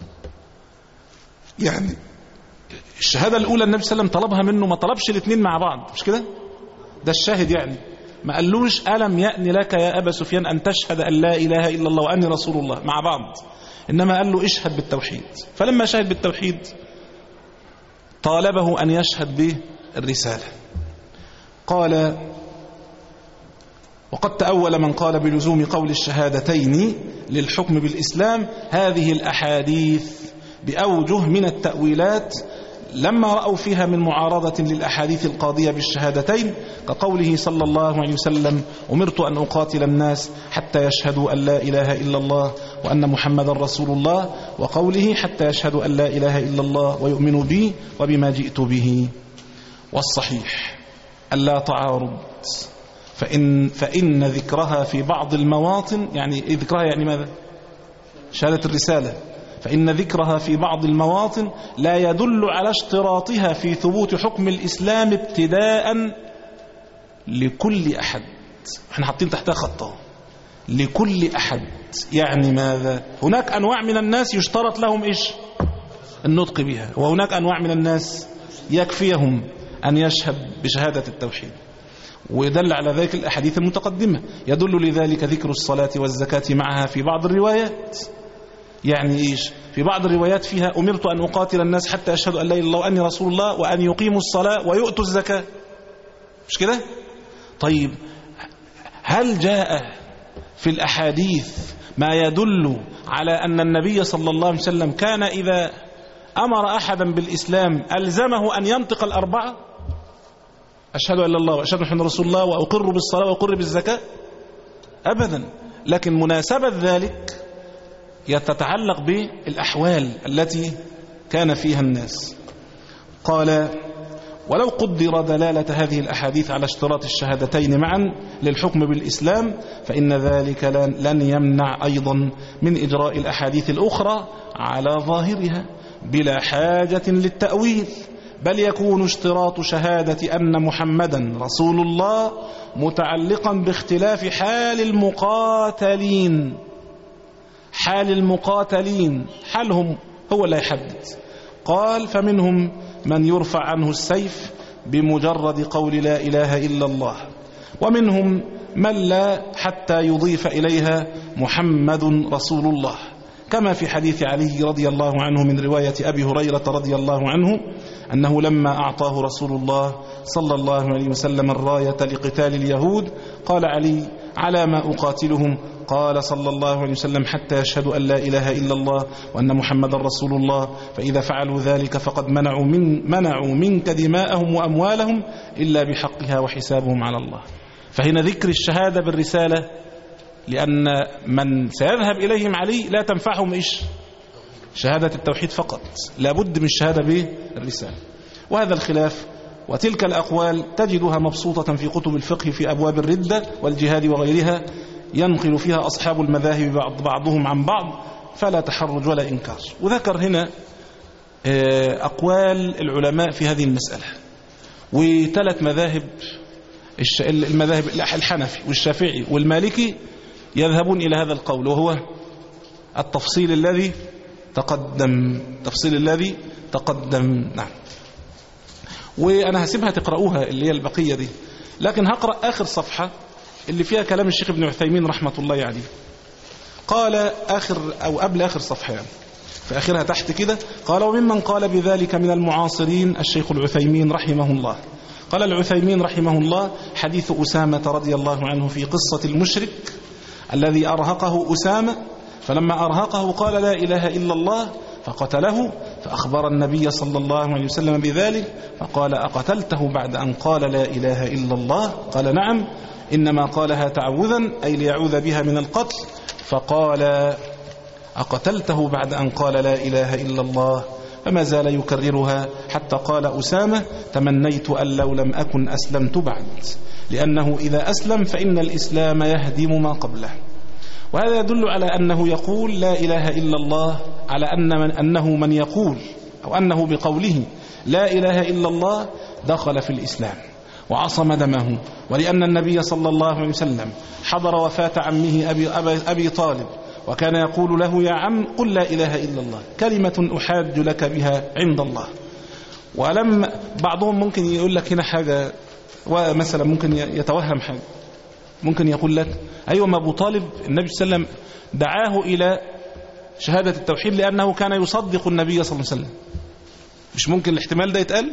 يعني الشهادة الأولى النبي صلى الله عليه وسلم طلبها منه، ما طلبش الاثنين مع بعض، مش كده؟ ده الشاهد يعني ما قالوش ألم يأن لك يا أبا سفيان أن تشهد أن لا إله إلا الله وأني رسول الله مع بعض، إنما قال له اشهد بالتوحيد. فلما شهد بالتوحيد طالبه أن يشهد بالرسالة. قال وقد تأول من قال بلزوم قول الشهادتين للحكم بالإسلام هذه الأحاديث بأوجه من التأويلات لما رأوا فيها من معارضة للأحاديث القاضية بالشهادتين، كقوله صلى الله عليه وسلم أمرت أن أقاتل الناس حتى يشهدوا أن لا إله إلا الله وأن محمد رسول الله، وقوله حتى يشهدوا أن لا إله إلا الله ويؤمنوا بي وبما جئت به. والصحيح ألا تعارض، فإن, فإن ذكرها في بعض المواطن، يعني ذكرها يعني ماذا؟ شهادة الرسالة. فإن ذكرها في بعض المواطن لا يدل على اشتراطها في ثبوت حكم الإسلام ابتداء لكل أحد. احنا حاطين تحتها خطة لكل أحد، يعني ماذا؟ هناك أنواع من الناس يشترط لهم إيش؟ النطق بها، وهناك أنواع من الناس يكفيهم أن يشهد بشهادة التوحيد، ويدل على ذلك الأحاديث المتقدمة. يدل لذلك ذكر الصلاة والزكاة معها في بعض الروايات. يعني إيش؟ في بعض الروايات فيها أمرت أن أقاتل الناس حتى أشهدوا أن لا إله إلا الله وأني رسول الله وأن يقيموا الصلاة ويؤتوا الزكاة، مش كده؟ طيب هل جاء في الأحاديث ما يدل على أن النبي صلى الله عليه وسلم كان إذا أمر أحدا بالإسلام ألزمه أن ينطق الأربعة؟ أشهد أن لا إله إلا الله وأشهد أن محمدا رسول الله وأقر بالصلاة وأقر بالزكاة؟ أبدا. لكن مناسبة ذلك يتتعلق بالأحوال التي كان فيها الناس. قال ولو قدر دلالة هذه الأحاديث على اشتراط الشهادتين معا للحكم بالإسلام فإن ذلك لن يمنع أيضا من إجراء الأحاديث الأخرى على ظاهرها بلا حاجة للتأويل، بل يكون اشتراط شهادة أن محمدا رسول الله متعلقا باختلاف حال المقاتلين. حال المقاتلين حالهم هو اللي يحدد. قال فمنهم من يرفع عنه السيف بمجرد قول لا إله إلا الله، ومنهم من لا حتى يضيف إليها محمد رسول الله، كما في حديث علي رضي الله عنه من رواية أبي هريرة رضي الله عنه أنه لما أعطاه رسول الله صلى الله عليه وسلم الراية لقتال اليهود قال علي على ما أقاتلهم؟ قال صلى الله عليه وسلم حتى يشهدوا أن لا إله إلا الله وأن محمد رسول الله، فإذا فعلوا ذلك فقد منعوا, من منعوا منك دماءهم وأموالهم إلا بحقها وحسابهم على الله. فهنا ذكر الشهادة بالرسالة لأن من سيذهب إليهم علي لا تنفعهم إيش؟ شهادة التوحيد فقط، لابد من الشهادة بالرسالة. وهذا الخلاف وتلك الأقوال تجدها مبسوطة في كتب الفقه في أبواب الردة والجهاد وغيرها، ينقل فيها أصحاب المذاهب بعض بعضهم عن بعض، فلا تحرج ولا إنكار. وذكر هنا أقوال العلماء في هذه المسألة، وثلاث مذاهب، المذاهب الحنفي والشافعي والمالكي يذهبون إلى هذا القول، وهو التفصيل الذي تقدم التفصيل الذي تقدم نعم. وأنا هسيبها تقرأوها اللي هي البقية دي، لكن هقرأ آخر صفحة اللي فيها كلام الشيخ ابن عثيمين رحمة الله عليه. قال آخر أو قبل آخر صفحة يعني في آخرها تحت كده، قال وممن قال بذلك من المعاصرين الشيخ العثيمين رحمه الله. قال العثيمين رحمه الله حديث أسامة رضي الله عنه في قصة المشرك الذي أرهقه أسامة، فلما أرهقه قال لا إله إلا الله فقتله، فأخبر النبي صلى الله عليه وسلم بذلك فقال أقتلته بعد أن قال لا إله إلا الله؟ قال نعم. إنما قالها تعوذا أي ليعوذ بها من القتل. فقال أقتلته بعد أن قال لا إله إلا الله؟ فما زال يكررها حتى قال أسامة تمنيت أن لو لم أكن أسلمت بعد، لأنه إذا أسلم فإن الإسلام يهدم ما قبله. وهذا يدل على أنه يقول لا إله إلا الله، على أن من أنه من يقول أو أنه بقوله لا إله إلا الله دخل في الإسلام وعصم دمه. ولأن النبي صلى الله عليه وسلم حضر وفاة عمه أبي, أبي, أبي طالب، وكان يقول له يا عم قل لا إله إلا الله كلمة أحاج لك بها عند الله. ولم بعضهم ممكن يقول لك هنا حاجة، ومثلا ممكن يتوهم حاجة، ممكن يقول لك أيوة ما أبو طالب النبي صلى الله عليه وسلم دعاه إلى شهادة التوحيد لأنه كان يصدق النبي صلى الله عليه وسلم. مش ممكن الاحتمال ده يتقال؟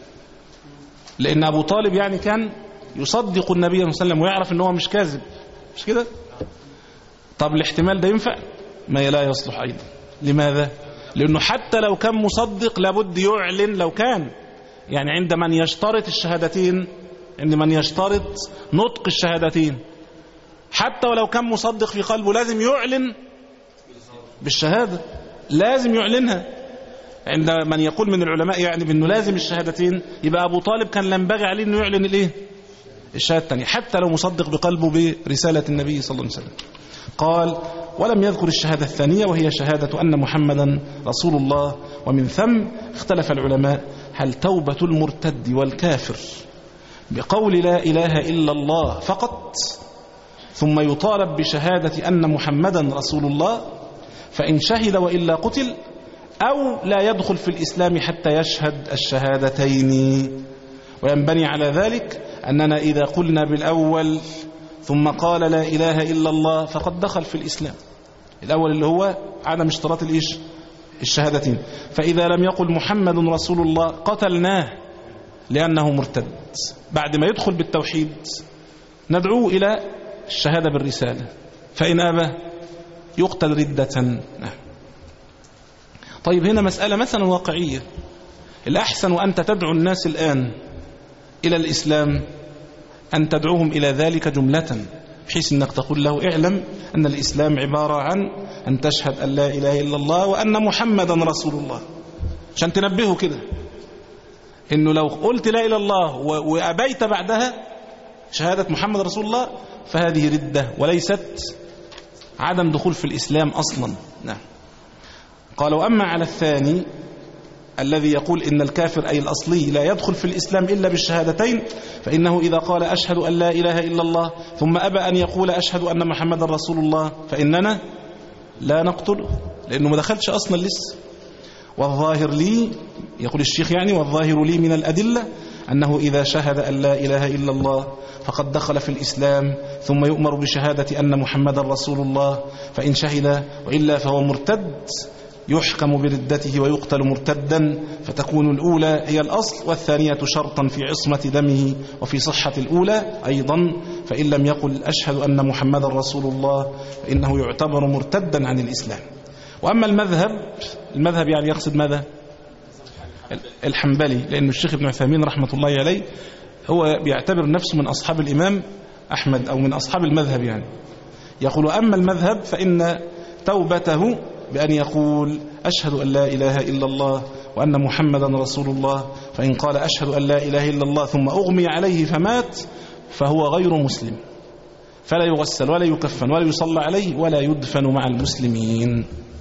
لأن أبو طالب يعني كان يصدق النبي صلى الله عليه وسلم ويعرف أنه مش كاذب، مش كده؟ طب الاحتمال ده ينفع؟ ما لا يصلح أيضا. لماذا؟ لأنه حتى لو كان مصدق لابد يعلن، لو كان يعني عند من يشترط الشهادتين، عند من يشترط نطق الشهادتين، حتى ولو كان مصدق في قلبه لازم يعلن بالشهادة، لازم يعلنها. عند من يقول من العلماء يعني بأنه لازم الشهادتين، يبقى أبو طالب كان ينبغي عليه أنه يعلن الإيه؟ الشهادة الثانية، حتى لو مصدق بقلبه برسالة النبي صلى الله عليه وسلم. قال ولم يذكر الشهادة الثانية وهي شهادة أن محمدا رسول الله. ومن ثم اختلف العلماء هل توبة المرتد والكافر بقول لا إله إلا الله فقط ثم يطالب بشهادة أن محمدا رسول الله فإن شهد وإلا قتل، أو لا يدخل في الإسلام حتى يشهد الشهادتين. وينبني على ذلك أننا إذا قلنا بالأول ثم قال لا إله إلا الله فقد دخل في الإسلام، الأول اللي هو عدم اشتراط الإيش؟ الشهادتين. فإذا لم يقل محمد رسول الله قتلناه لأنه مرتد، بعد ما يدخل بالتوحيد ندعوه إلى الشهادة بالرسالة، فإن أبى يقتل ردة. نعم. طيب هنا مسألة مثلا واقعية، الأحسن وأنت تدعو الناس الآن إلى الإسلام أن تدعوهم إلى ذلك جملة، بحيث أنك تقول له اعلم أن الإسلام عبارة عن أن تشهد أن لا إله إلا الله وأن محمدا رسول الله، عشان تنبهه كده إنه لو قلت لا إله إلا الله وأبيت بعدها شهادة محمد رسول الله فهذه ردة وليست عدم دخول في الإسلام أصلا. نعم. قالوا أما على الثاني الذي يقول إن الكافر أي الأصلي لا يدخل في الإسلام إلا بالشهادتين، فإنه إذا قال أشهد أن لا إله إلا الله ثم أبى أن يقول أشهد أن محمد رسول الله فإننا لا نقتله، لأنه ما دخلش أصلا لسه. والظاهر لي، يقول الشيخ يعني، والظاهر لي من الأدلة أنه إذا شهد أن لا إله إلا الله فقد دخل في الإسلام، ثم يؤمر بشهادة أن محمد رسول الله، فإن شهد وإلا فهو مرتد يحكم بردته ويقتل مرتدا، فتكون الأولى هي الأصل والثانية شرطا في عصمة دمه وفي صحة الأولى أيضا. فإن لم يقل أشهد أن محمد رسول الله فإنه يعتبر مرتدا عن الإسلام. وأما المذهب، المذهب يعني يقصد ماذا؟ الحنبلي، لأن الشيخ ابن عثيمين رحمة الله عليه هو بيعتبر نفسه من أصحاب الإمام أحمد أو من أصحاب المذهب يعني. يقول أما المذهب فإن توبته بأن يقول أشهد أن لا إله إلا الله وأن محمدا رسول الله، فإن قال أشهد أن لا إله إلا الله ثم أغمي عليه فمات فهو غير مسلم، فلا يغسل ولا يكفن ولا يصلى عليه ولا يدفن مع المسلمين.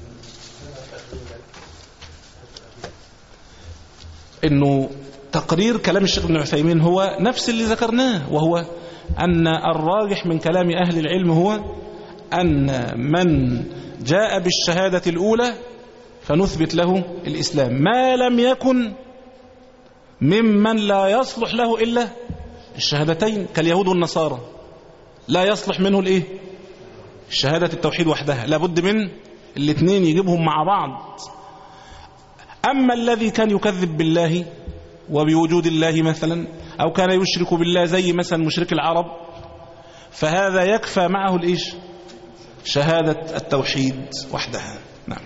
إنه تقرير كلام الشيخ ابن عثيمين هو نفس اللي ذكرناه، وهو أن الراجح من كلام أهل العلم هو أن من جاء بالشهادة الأولى فنثبت له الإسلام، ما لم يكن ممن لا يصلح له إلا الشهادتين كاليهود والنصارى، لا يصلح منه الإيه؟ الشهادة التوحيد وحدها، لابد من الاثنين يجيبهم مع بعض. أما الذي كان يكذب بالله وبوجود الله مثلا، أو كان يشرك بالله زي مثلا مشرك العرب، فهذا يكفى معه الإيش؟ شهادة التوحيد وحدها. نعم.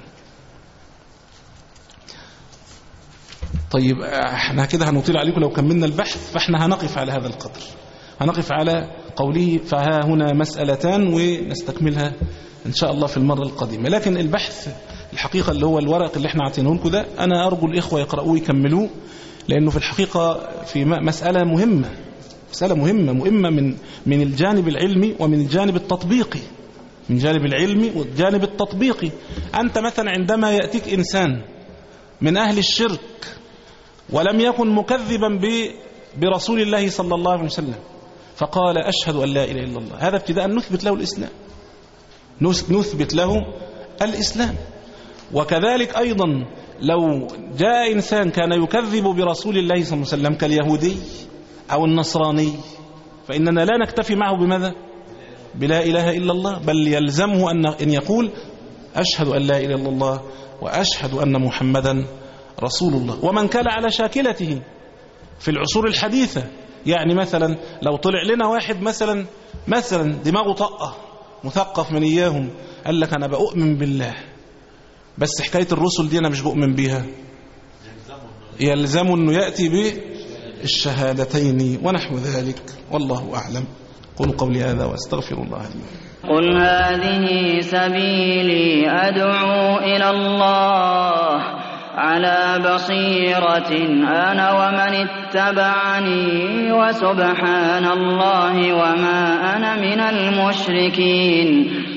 طيب احنا كده هنطيل عليكم لو كملنا البحث، فاحنا هنقف على هذا القدر، هنقف على قوله فها هنا مسألتان ونستكملها إن شاء الله في المرة القادمة. لكن البحث الحقيقة اللي هو الورق اللي احنا عطيناه لكم ده أنا أرجو الإخوة يقرأوه يكملوه، لأنه في الحقيقة في مسألة مهمة، مسألة مهمة مهمة من من الجانب العلمي ومن الجانب التطبيقي، من جانب العلمي والجانب التطبيقي. أنت مثلا عندما يأتيك إنسان من أهل الشرك ولم يكن مكذبا برسول الله صلى الله عليه وسلم فقال أشهد أن لا إله إلا الله، هذا ابتداء نثبت له الإسلام، نثبت له الإسلام. وكذلك أيضا لو جاء إنسان كان يكذب برسول الله صلى الله عليه وسلم كاليهودي أو النصراني فإننا لا نكتفي معه بماذا؟ بلا إله إلا الله، بل يلزمه أن يقول أشهد أن لا إله إلا الله وأشهد أن محمدا رسول الله. ومن كان على شاكلته في العصور الحديثة، يعني مثلا لو طلع لنا واحد مثلا مثلا دماغه طقة مثقف من إياهم قال لك أنا بؤمن بالله بس حكاية الرسل دي أنا مش بؤمن بيها، يلزم أنه يأتي بالشهادتين ونحو ذلك، والله أعلم. قل قولي هذا وأستغفر الله لي. قل هذه سبيلي أدعو إلى الله على بصيرة أنا ومن اتبعني وسبحان الله وما أنا من المشركين.